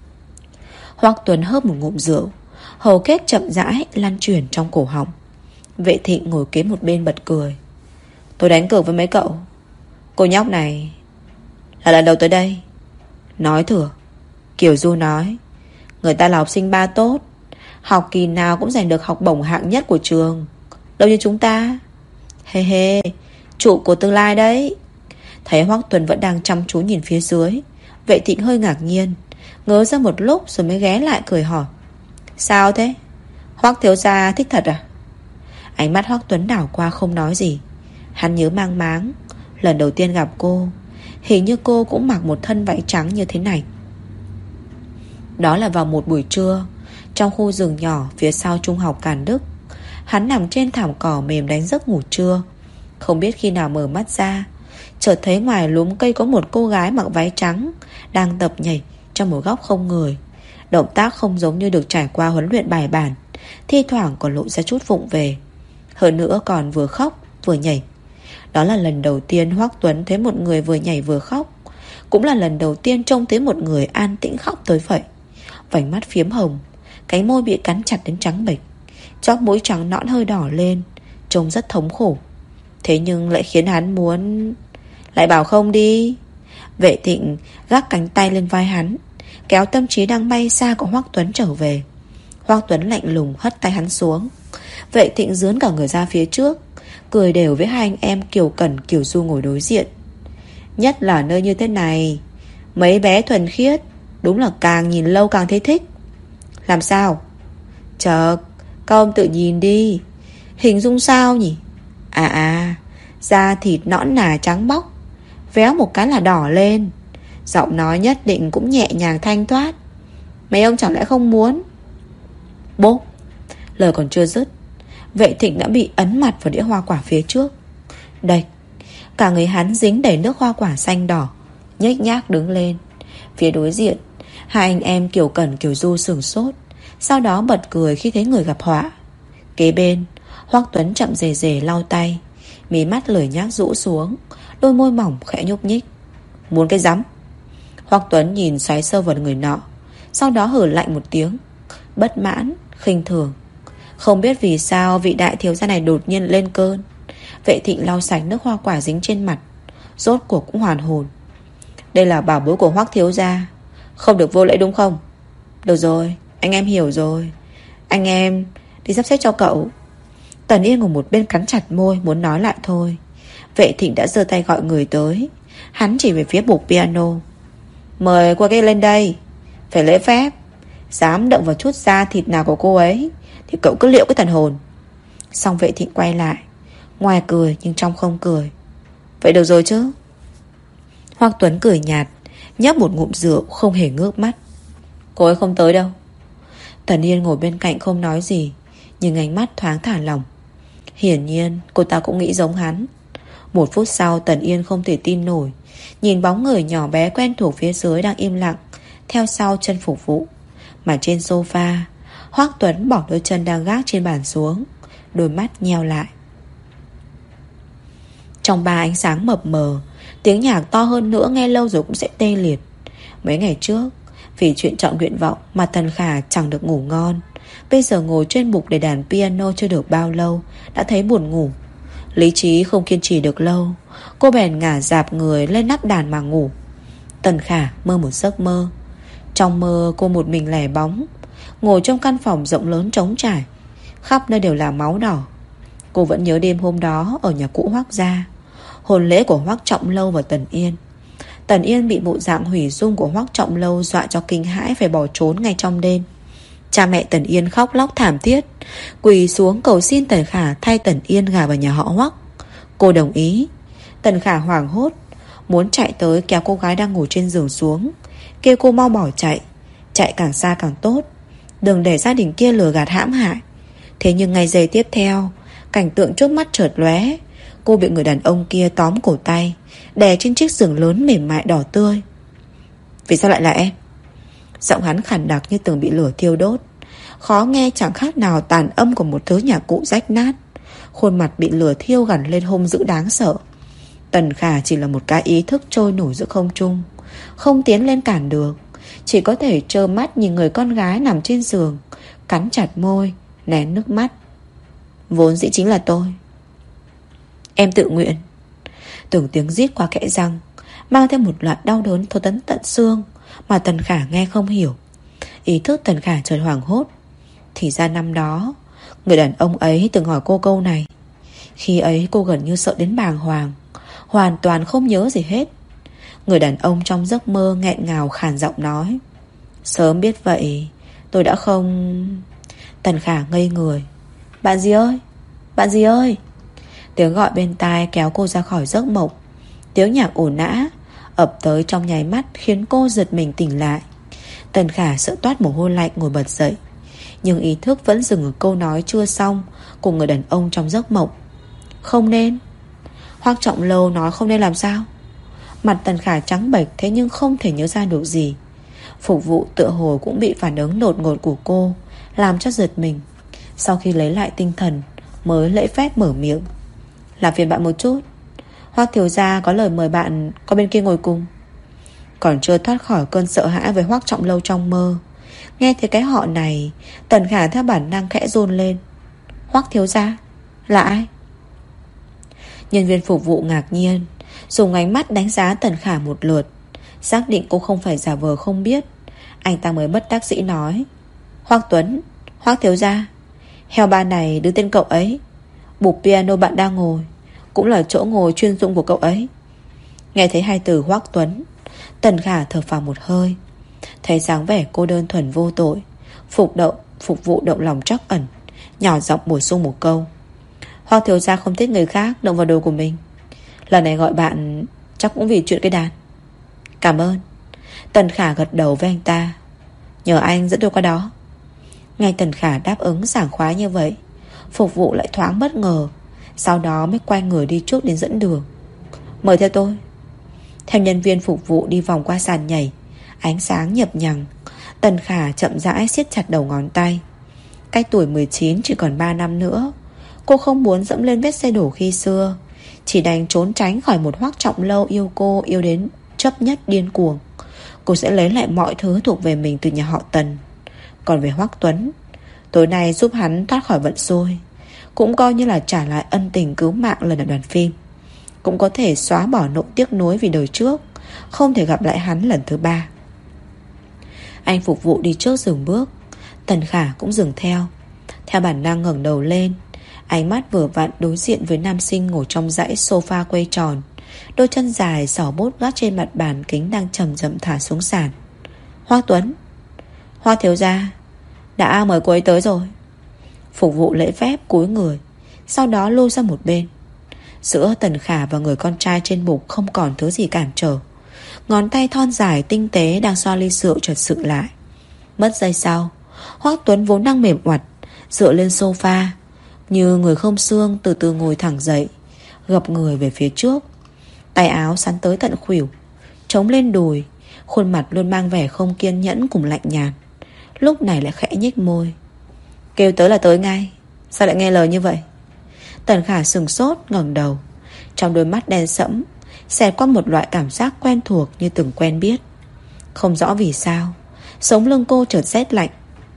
Hoắc Tuấn hớp một ngụm rượu, hầu kết chậm rãi lan truyền trong cổ họng. Vệ Thịnh ngồi kế một bên bật cười. Tôi đánh cược với mấy cậu, cô nhóc này là lần đầu tới đây. Nói thừa. Kiều Du nói. Người ta là học sinh ba tốt, học kỳ nào cũng giành được học bổng hạng nhất của trường, đâu như chúng ta. Hê hê, trụ của tương lai đấy. Thấy Hoắc Tuấn vẫn đang chăm chú nhìn phía dưới, Vệ Thịnh hơi ngạc nhiên, ngớ ra một lúc rồi mới ghé lại cười hỏi. Sao thế? Hoắc thiếu gia thích thật à? Ánh mắt Hoắc Tuấn đảo qua không nói gì. Hắn nhớ mang máng, lần đầu tiên gặp cô, hình như cô cũng mặc một thân váy trắng như thế này. Đó là vào một buổi trưa, trong khu rừng nhỏ phía sau trung học Càn Đức. Hắn nằm trên thảm cỏ mềm đánh giấc ngủ trưa. Không biết khi nào mở mắt ra, chợt thấy ngoài lúm cây có một cô gái mặc váy trắng đang tập nhảy trong một góc không người. Động tác không giống như được trải qua huấn luyện bài bản, thi thoảng còn lộ ra chút vụng về. Hơn nữa còn vừa khóc vừa nhảy. Đó là lần đầu tiên Hoắc Tuấn thấy một người vừa nhảy vừa khóc, cũng là lần đầu tiên trông thấy một người an tĩnh khóc tới vậy. Vành mắt phiếm hồng, cánh môi bị cắn chặt đến trắng bệch, chóp mũi trắng nõn hơi đỏ lên, trông rất thống khổ. Thế nhưng lại khiến hắn muốn... Lại bảo không đi. Vệ Thịnh gác cánh tay lên vai hắn, kéo tâm trí đang bay xa của Hoắc Tuấn trở về. Hoắc Tuấn lạnh lùng hất tay hắn xuống. Vệ Thịnh dướn cả người ra phía trước, cười đều với hai anh em Kiều Cẩn Kiều Du ngồi đối diện. Nhất là nơi như thế này, mấy bé thuần khiết, đúng là càng nhìn lâu càng thấy thích. Làm sao? Chợt, các ông tự nhìn đi. Hình dung sao nhỉ? Da thịt nõn nà trắng bóc, véo một cái là đỏ lên. Giọng nói nhất định cũng nhẹ nhàng thanh thoát. Mấy ông chẳng lẽ không muốn? Bố! Lời còn chưa dứt, Vệ Thịnh đã bị ấn mặt vào đĩa hoa quả phía trước. Đạch! Cả người hắn dính đầy nước hoa quả xanh đỏ, nhếch nhác đứng lên. Phía đối diện, hai anh em Kiều Cẩn Kiều Du sửng sốt, sau đó bật cười khi thấy người gặp họa. Kế bên, Hoắc Tuấn chậm rề rề lau tay, mí mắt lười nhác rũ xuống, đôi môi mỏng khẽ nhúc nhích. Muốn cái rắm? Hoắc Tuấn nhìn xoáy sâu vào người nọ, sau đó hử lạnh một tiếng, bất mãn, khinh thường. Không biết vì sao vị đại thiếu gia này đột nhiên lên cơn. Vệ Thịnh lau sạch nước hoa quả dính trên mặt, rốt cuộc cũng hoàn hồn. Đây là bảo bối của Hoắc thiếu gia, không được vô lễ đúng không? Được rồi, anh em hiểu rồi. Anh em đi sắp xếp cho cậu. Tần Yên ngồi một bên cắn chặt môi, muốn nói lại thôi. Vệ Thịnh đã giơ tay gọi người tới. Hắn chỉ về phía bục piano. Mời cô ấy lên đây. Phải lễ phép. Dám động vào chút da thịt nào của cô ấy thì cậu cứ liệu cái thần hồn. Xong Vệ Thịnh quay lại, ngoài cười nhưng trong không cười. Vậy được rồi chứ? Hoắc Tuấn cười nhạt, nhấp một ngụm rượu không hề ngước mắt. Cô ấy không tới đâu. Tần Yên ngồi bên cạnh không nói gì, nhưng ánh mắt thoáng thả lỏng. Hiển nhiên cô ta cũng nghĩ giống hắn. Một phút sau, Tần Yên không thể tin nổi, nhìn bóng người nhỏ bé quen thuộc phía dưới đang im lặng theo sau chân phục vụ. Mà trên sofa, Hoắc Tuấn bỏ đôi chân đang gác trên bàn xuống, đôi mắt nheo lại. Trong ba ánh sáng mập mờ, tiếng nhạc to hơn nữa nghe lâu rồi cũng sẽ tê liệt. Mấy ngày trước, vì chuyện chọn nguyện vọng mà Tần Khả chẳng được ngủ ngon. Bây giờ ngồi trên bục để đàn piano chưa được bao lâu đã thấy buồn ngủ. Lý trí không kiên trì được lâu, cô bèn ngả dạp người lên nắp đàn mà ngủ. Tần Khả mơ một giấc mơ. Trong mơ cô một mình lẻ bóng, ngồi trong căn phòng rộng lớn trống trải, khắp nơi đều là máu đỏ. Cô vẫn nhớ đêm hôm đó ở nhà cũ Hoắc gia, hôn lễ của Hoắc Trọng Lâu và Tần Yên. Tần Yên bị bộ dạng hủy dung của Hoắc Trọng Lâu dọa cho kinh hãi, phải bỏ trốn ngay trong đêm. Cha mẹ Tần Yên khóc lóc thảm thiết, quỳ xuống cầu xin Tần Khả thay Tần Yên gả vào nhà họ Hoắc. Cô đồng ý. Tần Khả hoảng hốt, muốn chạy tới kéo cô gái đang ngồi trên giường xuống, kêu cô mau bỏ chạy, chạy càng xa càng tốt, đừng để gia đình kia lừa gạt hãm hại. Thế nhưng ngay giây tiếp theo, cảnh tượng trước mắt chợt lóe. Cô bị người đàn ông kia tóm cổ tay, đè trên chiếc giường lớn mềm mại đỏ tươi. Vì sao lại là em? Giọng hắn khàn đặc như từng bị lửa thiêu đốt, khó nghe chẳng khác nào tàn âm của một thứ nhà cụ rách nát. Khuôn mặt bị lửa thiêu gằn lên hung dữ đáng sợ. Tần Khả chỉ là một cái ý thức trôi nổi giữa không trung, không tiến lên cản được, chỉ có thể trơ mắt nhìn người con gái nằm trên giường, cắn chặt môi, nén nước mắt. Vốn dĩ chính là tôi. Em tự nguyện. Từng tiếng rít qua kẽ răng, mang theo một loạt đau đớn thấu đến tận xương mà Tần Khả nghe không hiểu. Ý thức Tần Khả chợt hoảng hốt. Thì ra năm đó, người đàn ông ấy từng hỏi cô câu này. Khi ấy cô gần như sợ đến bàng hoàng, hoàn toàn không nhớ gì hết. Người đàn ông trong giấc mơ nghẹn ngào khàn giọng nói: Sớm biết vậy tôi đã không... Tần Khả ngây người. Bạn gì ơi? Bạn gì ơi? Tiếng gọi bên tai kéo cô ra khỏi giấc mộng. Tiếng nhạc ồn ào ập tới trong nháy mắt khiến cô giật mình tỉnh lại. Tần Khả sợ toát mồ hôi lạnh ngồi bật dậy, nhưng ý thức vẫn dừng ở câu nói chưa xong của người đàn ông trong giấc mộng. Không nên. Hoắc Trọng Lâu nói không nên làm sao? Mặt Tần Khả trắng bệch, thế nhưng không thể nhớ ra được gì. Phục vụ tựa hồ cũng bị phản ứng đột ngột của cô làm cho giật mình. Sau khi lấy lại tinh thần mới lễ phép mở miệng: Làm phiền bạn một chút, Hoắc thiếu gia có lời mời bạn qua bên kia ngồi cùng. Còn chưa thoát khỏi cơn sợ hãi với Hoắc Trọng Lâu trong mơ, nghe thấy cái họ này, Tần Khả theo bản năng khẽ run lên. Hoắc thiếu gia? Là ai? Nhân viên phục vụ ngạc nhiên, dùng ánh mắt đánh giá Tần Khả một lượt, xác định cô không phải giả vờ không biết. Anh ta mới bất đắc dĩ nói: Hoắc Tuấn, Hoắc thiếu gia, heo ba này đứng tên cậu ấy. Bục piano bạn đang ngồi cũng là chỗ ngồi chuyên dụng của cậu ấy. Nghe thấy hai từ Hoắc Tuấn, Tần Khả thở phào một hơi. Thấy dáng vẻ cô đơn thuần vô tội, phục vụ động lòng trắc ẩn, nhỏ giọng bổ sung một câu: Hoắc thiếu gia không thích người khác động vào đồ của mình. Lần này gọi bạn chắc cũng vì chuyện cái đàn. Cảm ơn. Tần Khả gật đầu với anh ta. Nhờ anh dẫn tôi qua đó. Ngay Tần Khả đáp ứng sảng khoái như vậy, phục vụ lại thoáng bất ngờ, sau đó mới quay người đi trước đến dẫn đường. Mời theo tôi. Theo nhân viên phục vụ đi vòng qua sàn nhảy, ánh sáng nhập nhằng, Tần Khả chậm rãi siết chặt đầu ngón tay. Cách tuổi 19 chỉ còn 3 năm nữa. Cô không muốn dẫm lên vết xe đổ khi xưa, chỉ đành trốn tránh khỏi một Hoắc Trọng Lâu yêu cô yêu đến chấp nhất điên cuồng. Cô sẽ lấy lại mọi thứ thuộc về mình từ nhà họ Tần. Còn về Hoắc Tuấn, tối nay giúp hắn thoát khỏi vận xui, cũng coi như là trả lại ân tình cứu mạng lần ở đoàn phim, cũng có thể xóa bỏ nỗi tiếc nuối vì đời trước không thể gặp lại hắn lần thứ 3. Anh phục vụ đi trước dừng bước, Tần Khả cũng dừng theo. Theo bản năng ngẩng đầu lên, ánh mắt vừa vặn đối diện với nam sinh ngồi trong dãy sofa quay tròn, đôi chân dài xỏ bốt gác trên mặt bàn kính đang chậm chậm thả xuống sàn. Hoắc Tuấn, Hoắc thiếu gia, đã mời cô ấy tới rồi. Phục vụ lễ phép cúi người, sau đó lôi ra một bên. Giữa Tần Khả và người con trai trên bục không còn thứ gì cản trở. Ngón tay thon dài tinh tế đang xoa ly rượu chợt sự lại. Mất giây sau, Hoắc Tuấn vốn đang mềm oặt, dựa lên sofa, như người không xương từ từ ngồi thẳng dậy, gập người về phía trước, tay áo sắn tới tận khuỷu, chống lên đùi, khuôn mặt luôn mang vẻ không kiên nhẫn cùng lạnh nhạt. Lúc này lại khẽ nhếch môi. Kêu tới là tới ngay, sao lại nghe lời như vậy? Tần Khả sừng sốt ngẩng đầu, trong đôi mắt đen sẫm xẹt qua một loại cảm giác quen thuộc như từng quen biết. Không rõ vì sao, sống lưng cô chợt rét lạnh.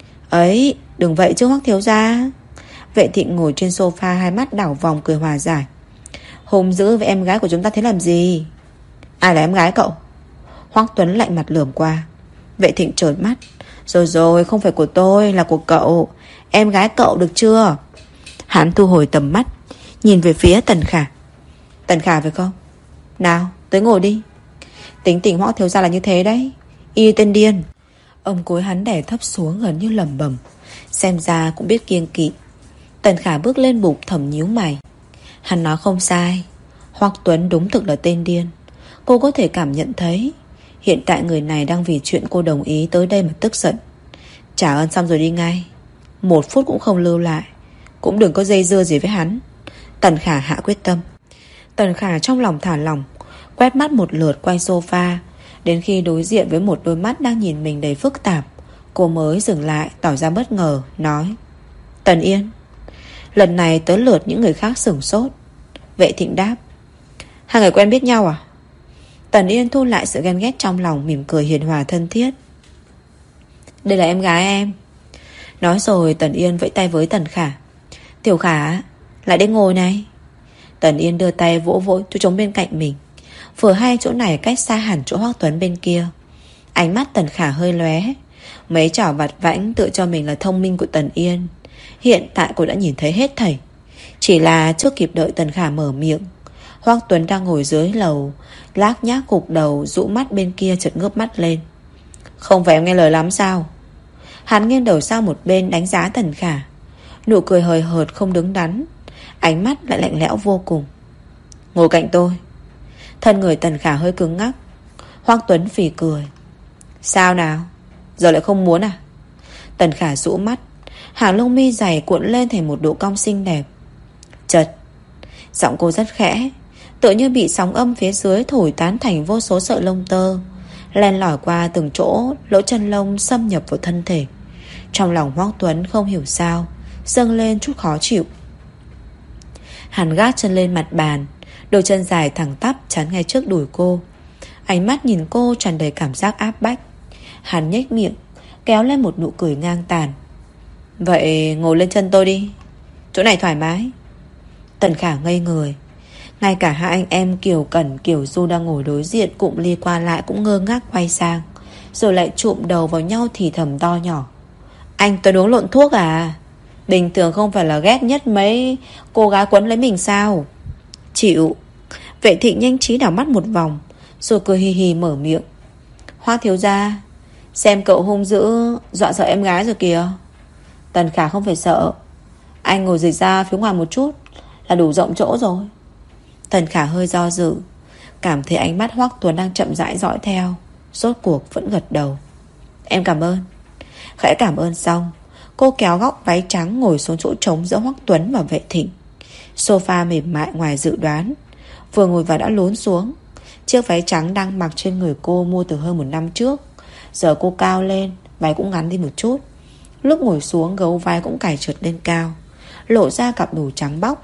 Ấy, đừng vậy chứ Hoắc thiếu gia. Vệ Thịnh ngồi trên sofa, hai mắt đảo vòng cười hòa giải. Hùng dữ với em gái của chúng ta thế làm gì? Ai là em gái cậu? Hoắc Tuấn lạnh mặt lườm qua. Vệ Thịnh trợn mắt. Rồi, không phải của tôi, là của cậu. Em gái cậu được chưa? Hắn thu hồi tầm mắt, nhìn về phía Tần Khả. Tần Khả phải không? Nào, tới ngồi đi. Tính tình Hoắc thiếu gia là như thế đấy, y tên điên. Ông cúi hắn đè thấp xuống gần như lẩm bẩm, xem ra cũng biết kiêng kỵ. Tần Khả bước lên bục thầm nhíu mày. Hắn nói không sai, Hoắc Tuấn đúng thực là tên điên. Cô có thể cảm nhận thấy hiện tại người này đang vì chuyện cô đồng ý tới đây mà tức giận. Trả ơn xong rồi đi ngay, 1 phút cũng không lưu lại, cũng đừng có dây dưa gì với hắn. Tần Khả hạ quyết tâm. Tần Khả trong lòng thả lỏng, quét mắt một lượt quanh sofa, đến khi đối diện với một đôi mắt đang nhìn mình đầy phức tạp, cô mới dừng lại, tỏ ra bất ngờ, nói: Tần Yên. Lần này tới lượt những người khác sửng sốt. Vệ Thịnh đáp: Hai người quen biết nhau à? Tần Yên thu lại sự ghen ghét trong lòng, mỉm cười hiền hòa thân thiết. Đây là em gái em. Nói rồi Tần Yên vẫy tay với Tần Khả. Tiểu Khả, lại đây ngồi này. Tần Yên đưa tay vỗ vỗ chỗ trống bên cạnh mình. Vừa hay chỗ này cách xa hẳn chỗ Hoắc Tuấn bên kia. Ánh mắt Tần Khả hơi lóe. Mấy trò vặt vãnh tự cho mình là thông minh của Tần Yên. Hiện tại cô đã nhìn thấy hết thảy. Chỉ là chưa kịp đợi Tần Khả mở miệng, Hoắc Tuấn đang ngồi dưới lầu, lác nhác gục đầu, dụ mắt bên kia chợt ngước mắt lên. Không phải em nghe lời lắm sao? Hắn nghiêng đầu sang một bên đánh giá Tần Khả. Nụ cười hời hợt không đứng đắn, ánh mắt lại lạnh lẽo vô cùng. Ngồi cạnh tôi. Thân người Tần Khả hơi cứng ngắc. Hoắc Tuấn phì cười. Sao nào, giờ lại không muốn à? Tần Khả rũ mắt, hàng lông mi dày cuộn lên thành một độ cong xinh đẹp. Chật, giọng cô rất khẽ, tựa như bị sóng âm phía dưới thổi tán thành vô số sợi lông tơ, len lỏi qua từng chỗ lỗ chân lông xâm nhập vào thân thể. Trong lòng Hoắc Tuấn không hiểu sao dâng lên chút khó chịu. Hắn gác chân lên mặt bàn, đôi chân dài thẳng tắp chắn ngay trước đùi cô. Ánh mắt nhìn cô tràn đầy cảm giác áp bách. Hắn nhếch miệng, kéo lên một nụ cười ngang tàn. Vậy ngồi lên chân tôi đi, chỗ này thoải mái. Tần Khả ngây người. Ngay cả hai anh em Kiều Cẩn Kiều Du đang ngồi đối diện cụm ly qua lại cũng ngơ ngác quay sang, rồi lại chụm đầu vào nhau thì thầm to nhỏ: Anh tôi uống lộn thuốc à? Bình thường không phải là ghét nhất mấy cô gái quấn lấy mình sao? Chịu. Vệ Thịnh nhanh trí đảo mắt một vòng, rồi cười hì hì mở miệng: Hoác thiếu gia, xem cậu hung dữ, dọa sợ em gái rồi kìa. Tần Khả không phải sợ, anh ngồi dịch ra phía ngoài một chút là đủ rộng chỗ rồi. Tần Khả hơi do dự, cảm thấy ánh mắt Hoắc Tuấn đang chậm rãi dõi theo, rốt cuộc vẫn gật đầu: Em cảm ơn. Khẽ cảm ơn xong, cô kéo góc váy trắng ngồi xuống chỗ trống giữa Hoắc Tuấn và Vệ Thịnh. Sofa mềm mại ngoài dự đoán, vừa ngồi vào đã lún xuống. Chiếc váy trắng đang mặc trên người cô mua từ hơn 1 năm trước. Giờ cô cao lên, váy cũng ngắn đi một chút. Lúc ngồi xuống gấu vai cũng cài trượt lên cao, lộ ra cặp đùi trắng bóc.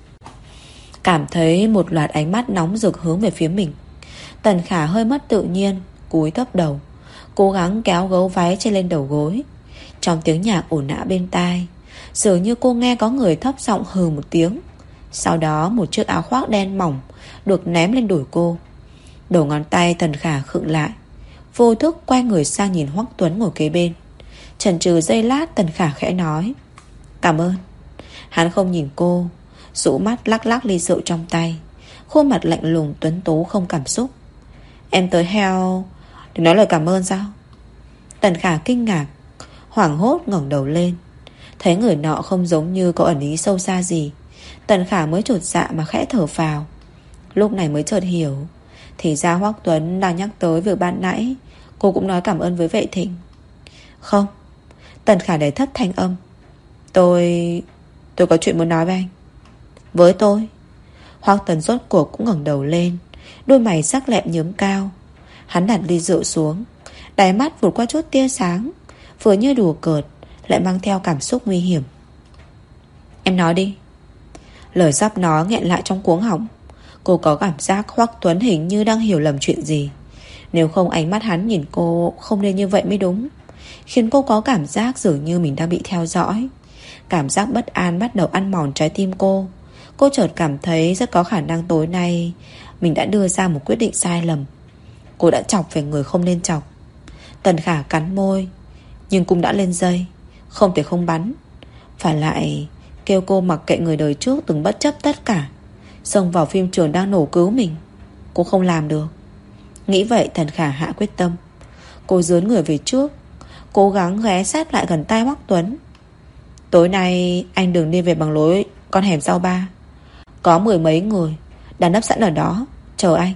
Cảm thấy một loạt ánh mắt nóng rực hướng về phía mình. Tần Khả hơi mất tự nhiên, cúi thấp đầu, cố gắng kéo gấu váy trên lên đầu gối. Trong tiếng nhạc ồn ào bên tai, dường như cô nghe có người thấp giọng hừ một tiếng. Sau đó một chiếc áo khoác đen mỏng được ném lên đùi cô. Đầu ngón tay Tần Khả khựng lại, vô thức quay người sang nhìn Hoắc Tuấn ngồi kế bên. Chần chừ giây lát, Tần Khả khẽ nói: Cảm ơn. Hắn không nhìn cô, rũ mắt lắc lắc ly rượu trong tay, khuôn mặt lạnh lùng tuấn tú không cảm xúc. Em tới heo để nói lời cảm ơn sao? Tần Khả kinh ngạc, hoảng hốt ngẩng đầu lên, thấy người nọ không giống như có ẩn ý sâu xa gì. Tần Khả mới chột dạ mà khẽ thở phào. Lúc này mới chợt hiểu, thì ra Hoắc Tuấn đang nhắc tới việc ban nãy cô cũng nói cảm ơn với Vệ Thịnh. Không. Tần Khả đẩy thấp thanh âm: Tôi có chuyện muốn nói với anh. Với tôi? Hoắc Tuấn rốt cuộc cũng ngẩng đầu lên, đôi mày sắc lẹm nhướng cao. Hắn đặt ly rượu xuống, đáy mắt vụt qua chút tia sáng, vừa như đùa cợt lại mang theo cảm xúc nguy hiểm. Em nói đi. Lời sắp nói nghẹn lại trong cuống họng. Cô có cảm giác Hoắc Tuấn hình như đang hiểu lầm chuyện gì. Nếu không ánh mắt hắn nhìn cô không nên như vậy mới đúng, khiến cô có cảm giác dường như mình đang bị theo dõi. Cảm giác bất an bắt đầu ăn mòn trái tim cô. Cô chợt cảm thấy rất có khả năng tối nay mình đã đưa ra một quyết định sai lầm. Cô đã chọc về người không nên chọc. Tần Khả cắn môi, nhưng cũng đã lên dây, không thể không bắn. Phải lại kêu cô mặc kệ người đời trước từng bất chấp tất cả, xông vào phim trường đang nổ cứu mình. Cô không làm được. Nghĩ vậy, Tần Khả hạ quyết tâm. Cô dướn người về trước, cố gắng ghé sát lại gần tai Hoắc Tuấn. Tối nay anh đừng đi về bằng lối con hẻm sau ba. Có 10 mấy người đã nấp sẵn ở đó chờ anh.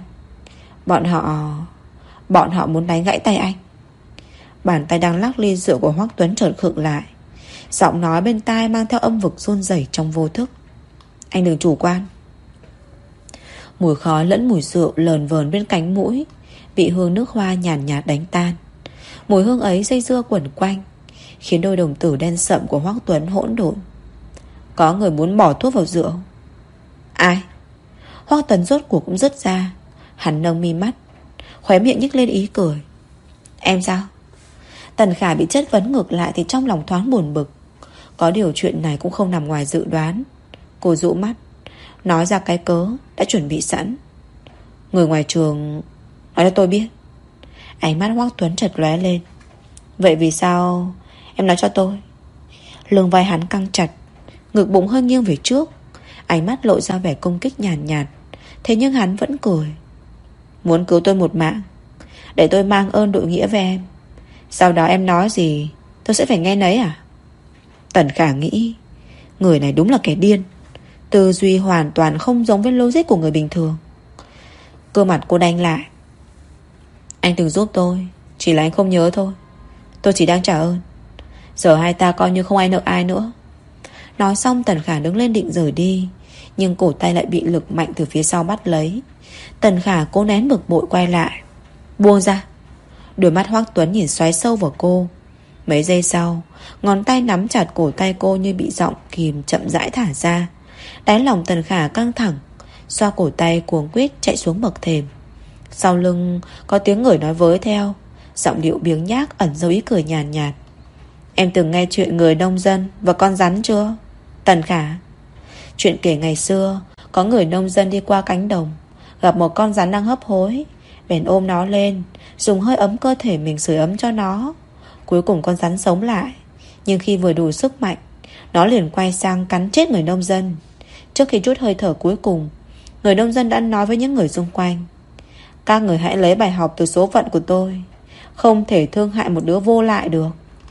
Bọn họ muốn đánh gãy tay anh. Bàn tay đang lắc ly rượu của Hoắc Tuấn chợt khựng lại, giọng nói bên tai mang theo âm vực run rẩy trong vô thức: Anh đừng chủ quan. Mùi khói lẫn mùi rượu lờn vờn bên cánh mũi, bị hương nước hoa nhàn nhạt đánh tan. Mùi hương ấy dây dưa quẩn quanh, khiến đôi đồng tử đen sậm của Hoắc Tuấn hỗn độn. Có người muốn bỏ thuốc vào rượu. Ai? Hoắc Tuấn rốt cuộc cũng rứt ra. Hắn nâng mi mắt, khóe miệng nhếch lên ý cười. Em sao? Tần Khả bị chất vấn ngược lại thì trong lòng thoáng buồn bực. Có điều chuyện này cũng không nằm ngoài dự đoán. Cô dụ mắt, nói ra cái cớ đã chuẩn bị sẵn. Người ngoài trường nói cho tôi biết. Ánh mắt Hoắc Tuấn chợt lóe lên. Vậy vì sao em nói cho tôi? Lưng vai hắn căng chặt, ngực bụng hơi nghiêng về trước, ánh mắt lộ ra vẻ công kích nhàn nhạt. Thế nhưng hắn vẫn cười. Muốn cứu tôi một mạng, để tôi mang ơn đội nghĩa với em. Sau đó em nói gì tôi sẽ phải nghe nấy à? Tần Khả nghĩ, người này đúng là kẻ điên, tư duy hoàn toàn không giống với logic của người bình thường. Cơ mặt cô đanh lại. Anh từng giúp tôi, chỉ là anh không nhớ thôi. Tôi chỉ đang trả ơn. Giờ hai ta coi như không ai nợ ai nữa. Nói xong Tần Khả đứng lên định rời đi, nhưng cổ tay lại bị lực mạnh từ phía sau bắt lấy. Tần Khả cố nén bực bội quay lại. Buông ra. Đôi mắt Hoắc Tuấn nhìn xoáy sâu vào cô. Mấy giây sau, ngón tay nắm chặt cổ tay cô như bị giọng kìm chậm rãi thả ra. Đáy lòng Tần Khả căng thẳng, xoa cổ tay cuống quýt chạy xuống bậc thềm. Sau lưng có tiếng người nói với theo, giọng điệu biếng nhác ẩn dấu ý cười nhàn nhạt. Em từng nghe chuyện người nông dân và con rắn chưa, Tần Khả? Chuyện kể ngày xưa Có người nông dân đi qua cánh đồng, gặp một con rắn đang hấp hối, bèn ôm nó lên, dùng hơi ấm cơ thể mình sưởi ấm cho nó. Cuối cùng con rắn sống lại, nhưng khi vừa đủ sức mạnh, nó liền quay sang cắn chết người nông dân. Trước khi trút hơi thở cuối cùng, người nông dân đã nói với những người xung quanh: các người hãy lấy bài học từ số phận của tôi, không thể thương hại một đứa vô lại được.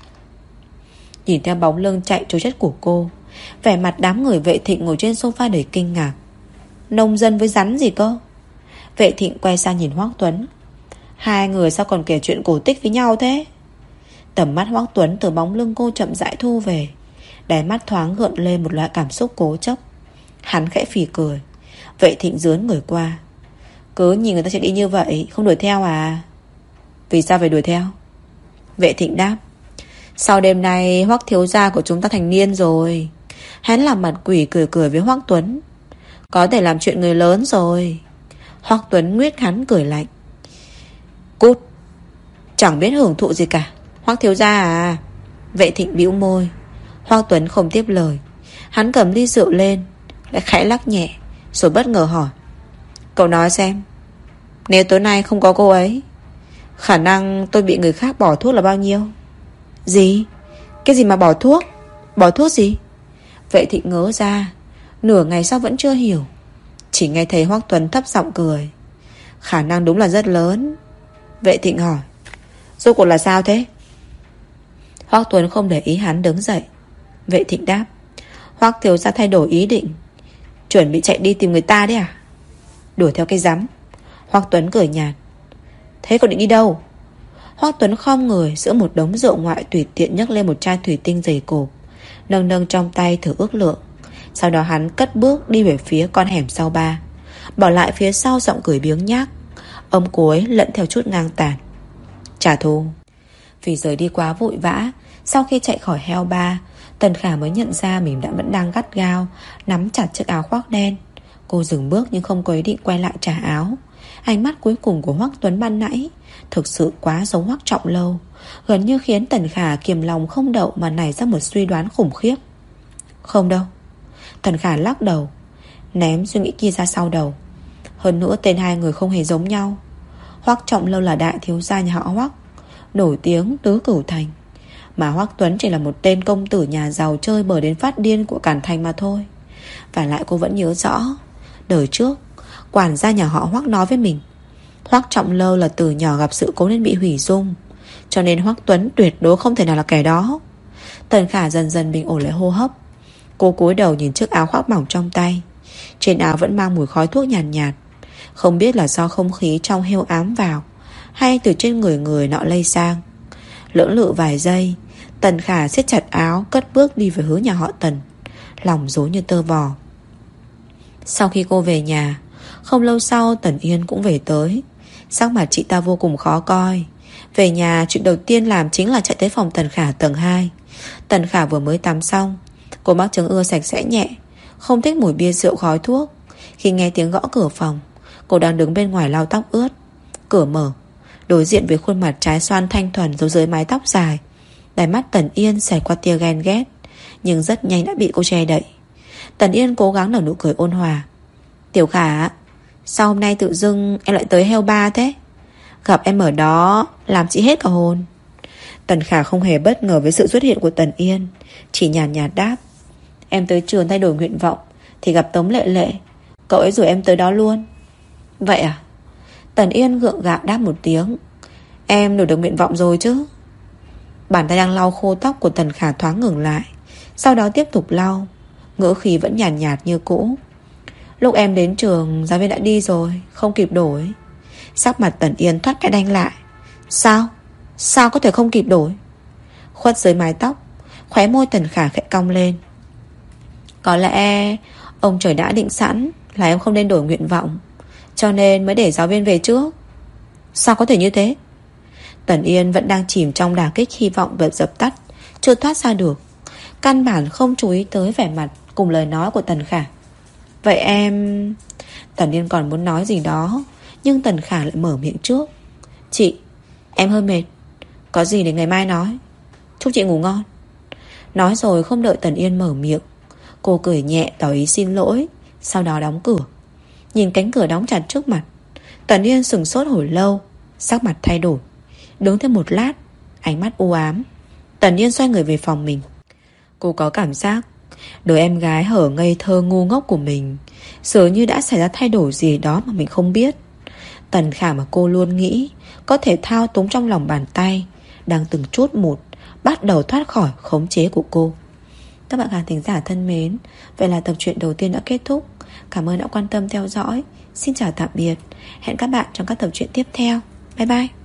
Nhìn theo bóng lưng chạy trối chết của cô, vẻ mặt đám người Vệ Thịnh ngồi trên sofa đầy kinh ngạc. Nông dân với rắn gì cơ? Vệ Thịnh quay sang nhìn Hoắc Tuấn. Hai người sao còn kể chuyện cổ tích với nhau thế? Tầm mắt Hoắc Tuấn từ bóng lưng cô chậm rãi thu về, đáy mắt thoáng gợn lên một loại cảm xúc cố chấp. Hắn khẽ phì cười. Vệ Thịnh dướn người qua. Cứ nhìn người ta chạy đi như vậy, không đuổi theo à? Vì sao phải đuổi theo? Vệ Thịnh đáp. Sau đêm nay Hoắc thiếu gia của chúng ta thành niên rồi. Hắn làm mặt quỷ cười cười với Hoắc Tuấn. Có thể làm chuyện người lớn rồi. Hoắc Tuấn nguyết hắn cười lạnh. Cút. Chẳng biết hưởng thụ gì cả. Hoắc thiếu gia à? Vệ Thịnh bĩu môi. Hoắc Tuấn không tiếp lời. Hắn cầm ly rượu lên, lại khẽ lắc nhẹ, rồi bất ngờ hỏi. Cậu nói xem, nếu tối nay không có cô ấy, khả năng tôi bị người khác bỏ thuốc là bao nhiêu? Gì? Cái gì mà bỏ thuốc? Bỏ thuốc gì? Vệ Thịnh ngớ ra, nửa ngày sau vẫn chưa hiểu. Chỉ nghe thấy Hoắc Tuấn thấp giọng cười. Khả năng đúng là rất lớn. Vệ Thịnh hỏi. Rốt cuộc là sao thế? Hoắc Tuấn không để ý hắn, đứng dậy. Vệ Thịnh đáp. Hoắc thiếu gia thay đổi ý định, chuẩn bị chạy đi tìm người ta đấy à? Đuổi theo cái rắm. Hoắc Tuấn cười nhạt. Thế cậu định đi đâu? Hoắc Tuấn khom người giữa một đống rượu ngoại, tùy tiện nhấc lên một chai thủy tinh dày cộp, nâng nâng trong tay thử ước lượng. Sau đó hắn cất bước đi về phía con hẻm sau ba, bỏ lại phía sau giọng cười biếng nhác, âm cuối lẫn theo chút ngang tàn. Trả thù. Vì rời đi quá vội vã, sau khi chạy khỏi heo ba, Tần Khả mới nhận ra mình vẫn đang gắt gao nắm chặt chiếc áo khoác đen. Cô dừng bước nhưng không có ý định quay lại trả áo. Ánh mắt cuối cùng của Hoắc Tuấn ban nãy thực sự quá giống Hoắc Trọng Lâu, gần như khiến Tần Khả kiềm lòng không đậu mà nảy ra một suy đoán khủng khiếp. Không đâu. Tần Khả lắc đầu, ném suy nghĩ kia ra sau đầu. Hơn nữa tên hai người không hề giống nhau. Hoắc Trọng Lâu là đại thiếu gia nhà họ Hoắc, nổi tiếng tứ cửu thành, mà Hoắc Tuấn chỉ là một tên công tử nhà giàu chơi bời đến phát điên của Cản Thành mà thôi. Và lại cô vẫn nhớ rõ, đời trước quản gia nhà họ Hoắc nói với mình, Hoắc Trọng Lâu là từ nhỏ gặp sự cố nên bị hủy dung, cho nên Hoắc Tuấn tuyệt đối không thể nào là kẻ đó. Tần Khả dần dần bình ổn lại hô hấp. Cô cúi đầu nhìn chiếc áo khoác mỏng trong tay. Trên áo vẫn mang mùi khói thuốc nhàn nhạt. Không biết là do không khí trong heo ám vào, hay từ trên người nọ lây sang. Lưỡng lự vài giây, Tần Khả siết chặt áo, cất bước đi về hướng nhà họ Tần, lòng rối như tơ vò. Sau khi cô về nhà, không lâu sau Tần Yên cũng về tới. Sắc mặt chị ta vô cùng khó coi. Về nhà, chuyện đầu tiên làm chính là chạy tới phòng Tần Khả tầng 2. Tần Khả vừa mới tắm xong. Cô mắc chứng ưa sạch sẽ nhẹ, không thích mùi bia rượu khói thuốc. Khi nghe tiếng gõ cửa phòng, cô đang đứng bên ngoài lau tóc ướt. Cửa mở, đối diện với khuôn mặt trái xoan thanh thuần giấu dưới mái tóc dài. Đáy mắt Tần Yên xẹt qua tia ghen ghét, nhưng rất nhanh đã bị cô che đậy. Tần Yên cố gắng nở nụ cười ôn hòa. Tiểu Khả, sao hôm nay tự dưng em lại tới heo ba thế? Gặp em ở đó làm chị hết cả hồn. Tần Khả không hề bất ngờ với sự xuất hiện của Tần Yên, chỉ nhàn nhạt đáp. Em tới trường thay đổi nguyện vọng thì gặp Tống Lệ Lệ, cậu ấy rủ em tới đó luôn. Vậy à? Tần Yên gượng gạo đáp một tiếng. Em đổi được nguyện vọng rồi chứ? Bàn tay đang lau khô tóc của Tần Khả thoáng ngừng lại, sau đó tiếp tục lau, ngữ khí vẫn nhàn nhạt như cũ. Lúc em đến trường, giáo viên đã đi rồi, không kịp đổi. Sắc mặt Tần Yên thoát cái đanh lại. Sao? Sao có thể không kịp đổi? Khuất dưới mái tóc, khóe môi Tần Khả khẽ cong lên. Có lẽ ông trời đã định sẵn là em không nên đổi nguyện vọng, cho nên mới để giáo viên về trước. Sao có thể như thế? Tần Yên vẫn đang chìm trong đả kích hy vọng bị dập tắt, chưa thoát ra được, căn bản không chú ý tới vẻ mặt cùng lời nói của Tần Khả. Vậy em... Tần Yên còn muốn nói gì đó, nhưng Tần Khả lại mở miệng trước. Chị, em hơi mệt, có gì để ngày mai nói. Chúc chị ngủ ngon. Nói rồi không đợi Tần Yên mở miệng, cô cười nhẹ tỏ ý xin lỗi, sau đó đóng cửa. Nhìn cánh cửa đóng chặt trước mặt, Tần Yên sửng sốt hồi lâu, sắc mặt thay đổi. Đứng thêm một lát, ánh mắt u ám, Tần Yên xoay người về phòng mình. Cô có cảm giác đứa em gái hở ngây thơ ngu ngốc của mình dường như đã xảy ra thay đổi gì đó mà mình không biết. Tần Khả mà cô luôn nghĩ có thể thao túng trong lòng bàn tay đang từng chút một bắt đầu thoát khỏi khống chế của cô. Các bạn khán thính giả thân mến, vậy là tập truyện đầu tiên đã kết thúc. Cảm ơn đã quan tâm theo dõi. Xin chào tạm biệt. Hẹn các bạn trong các tập truyện tiếp theo. Bye bye.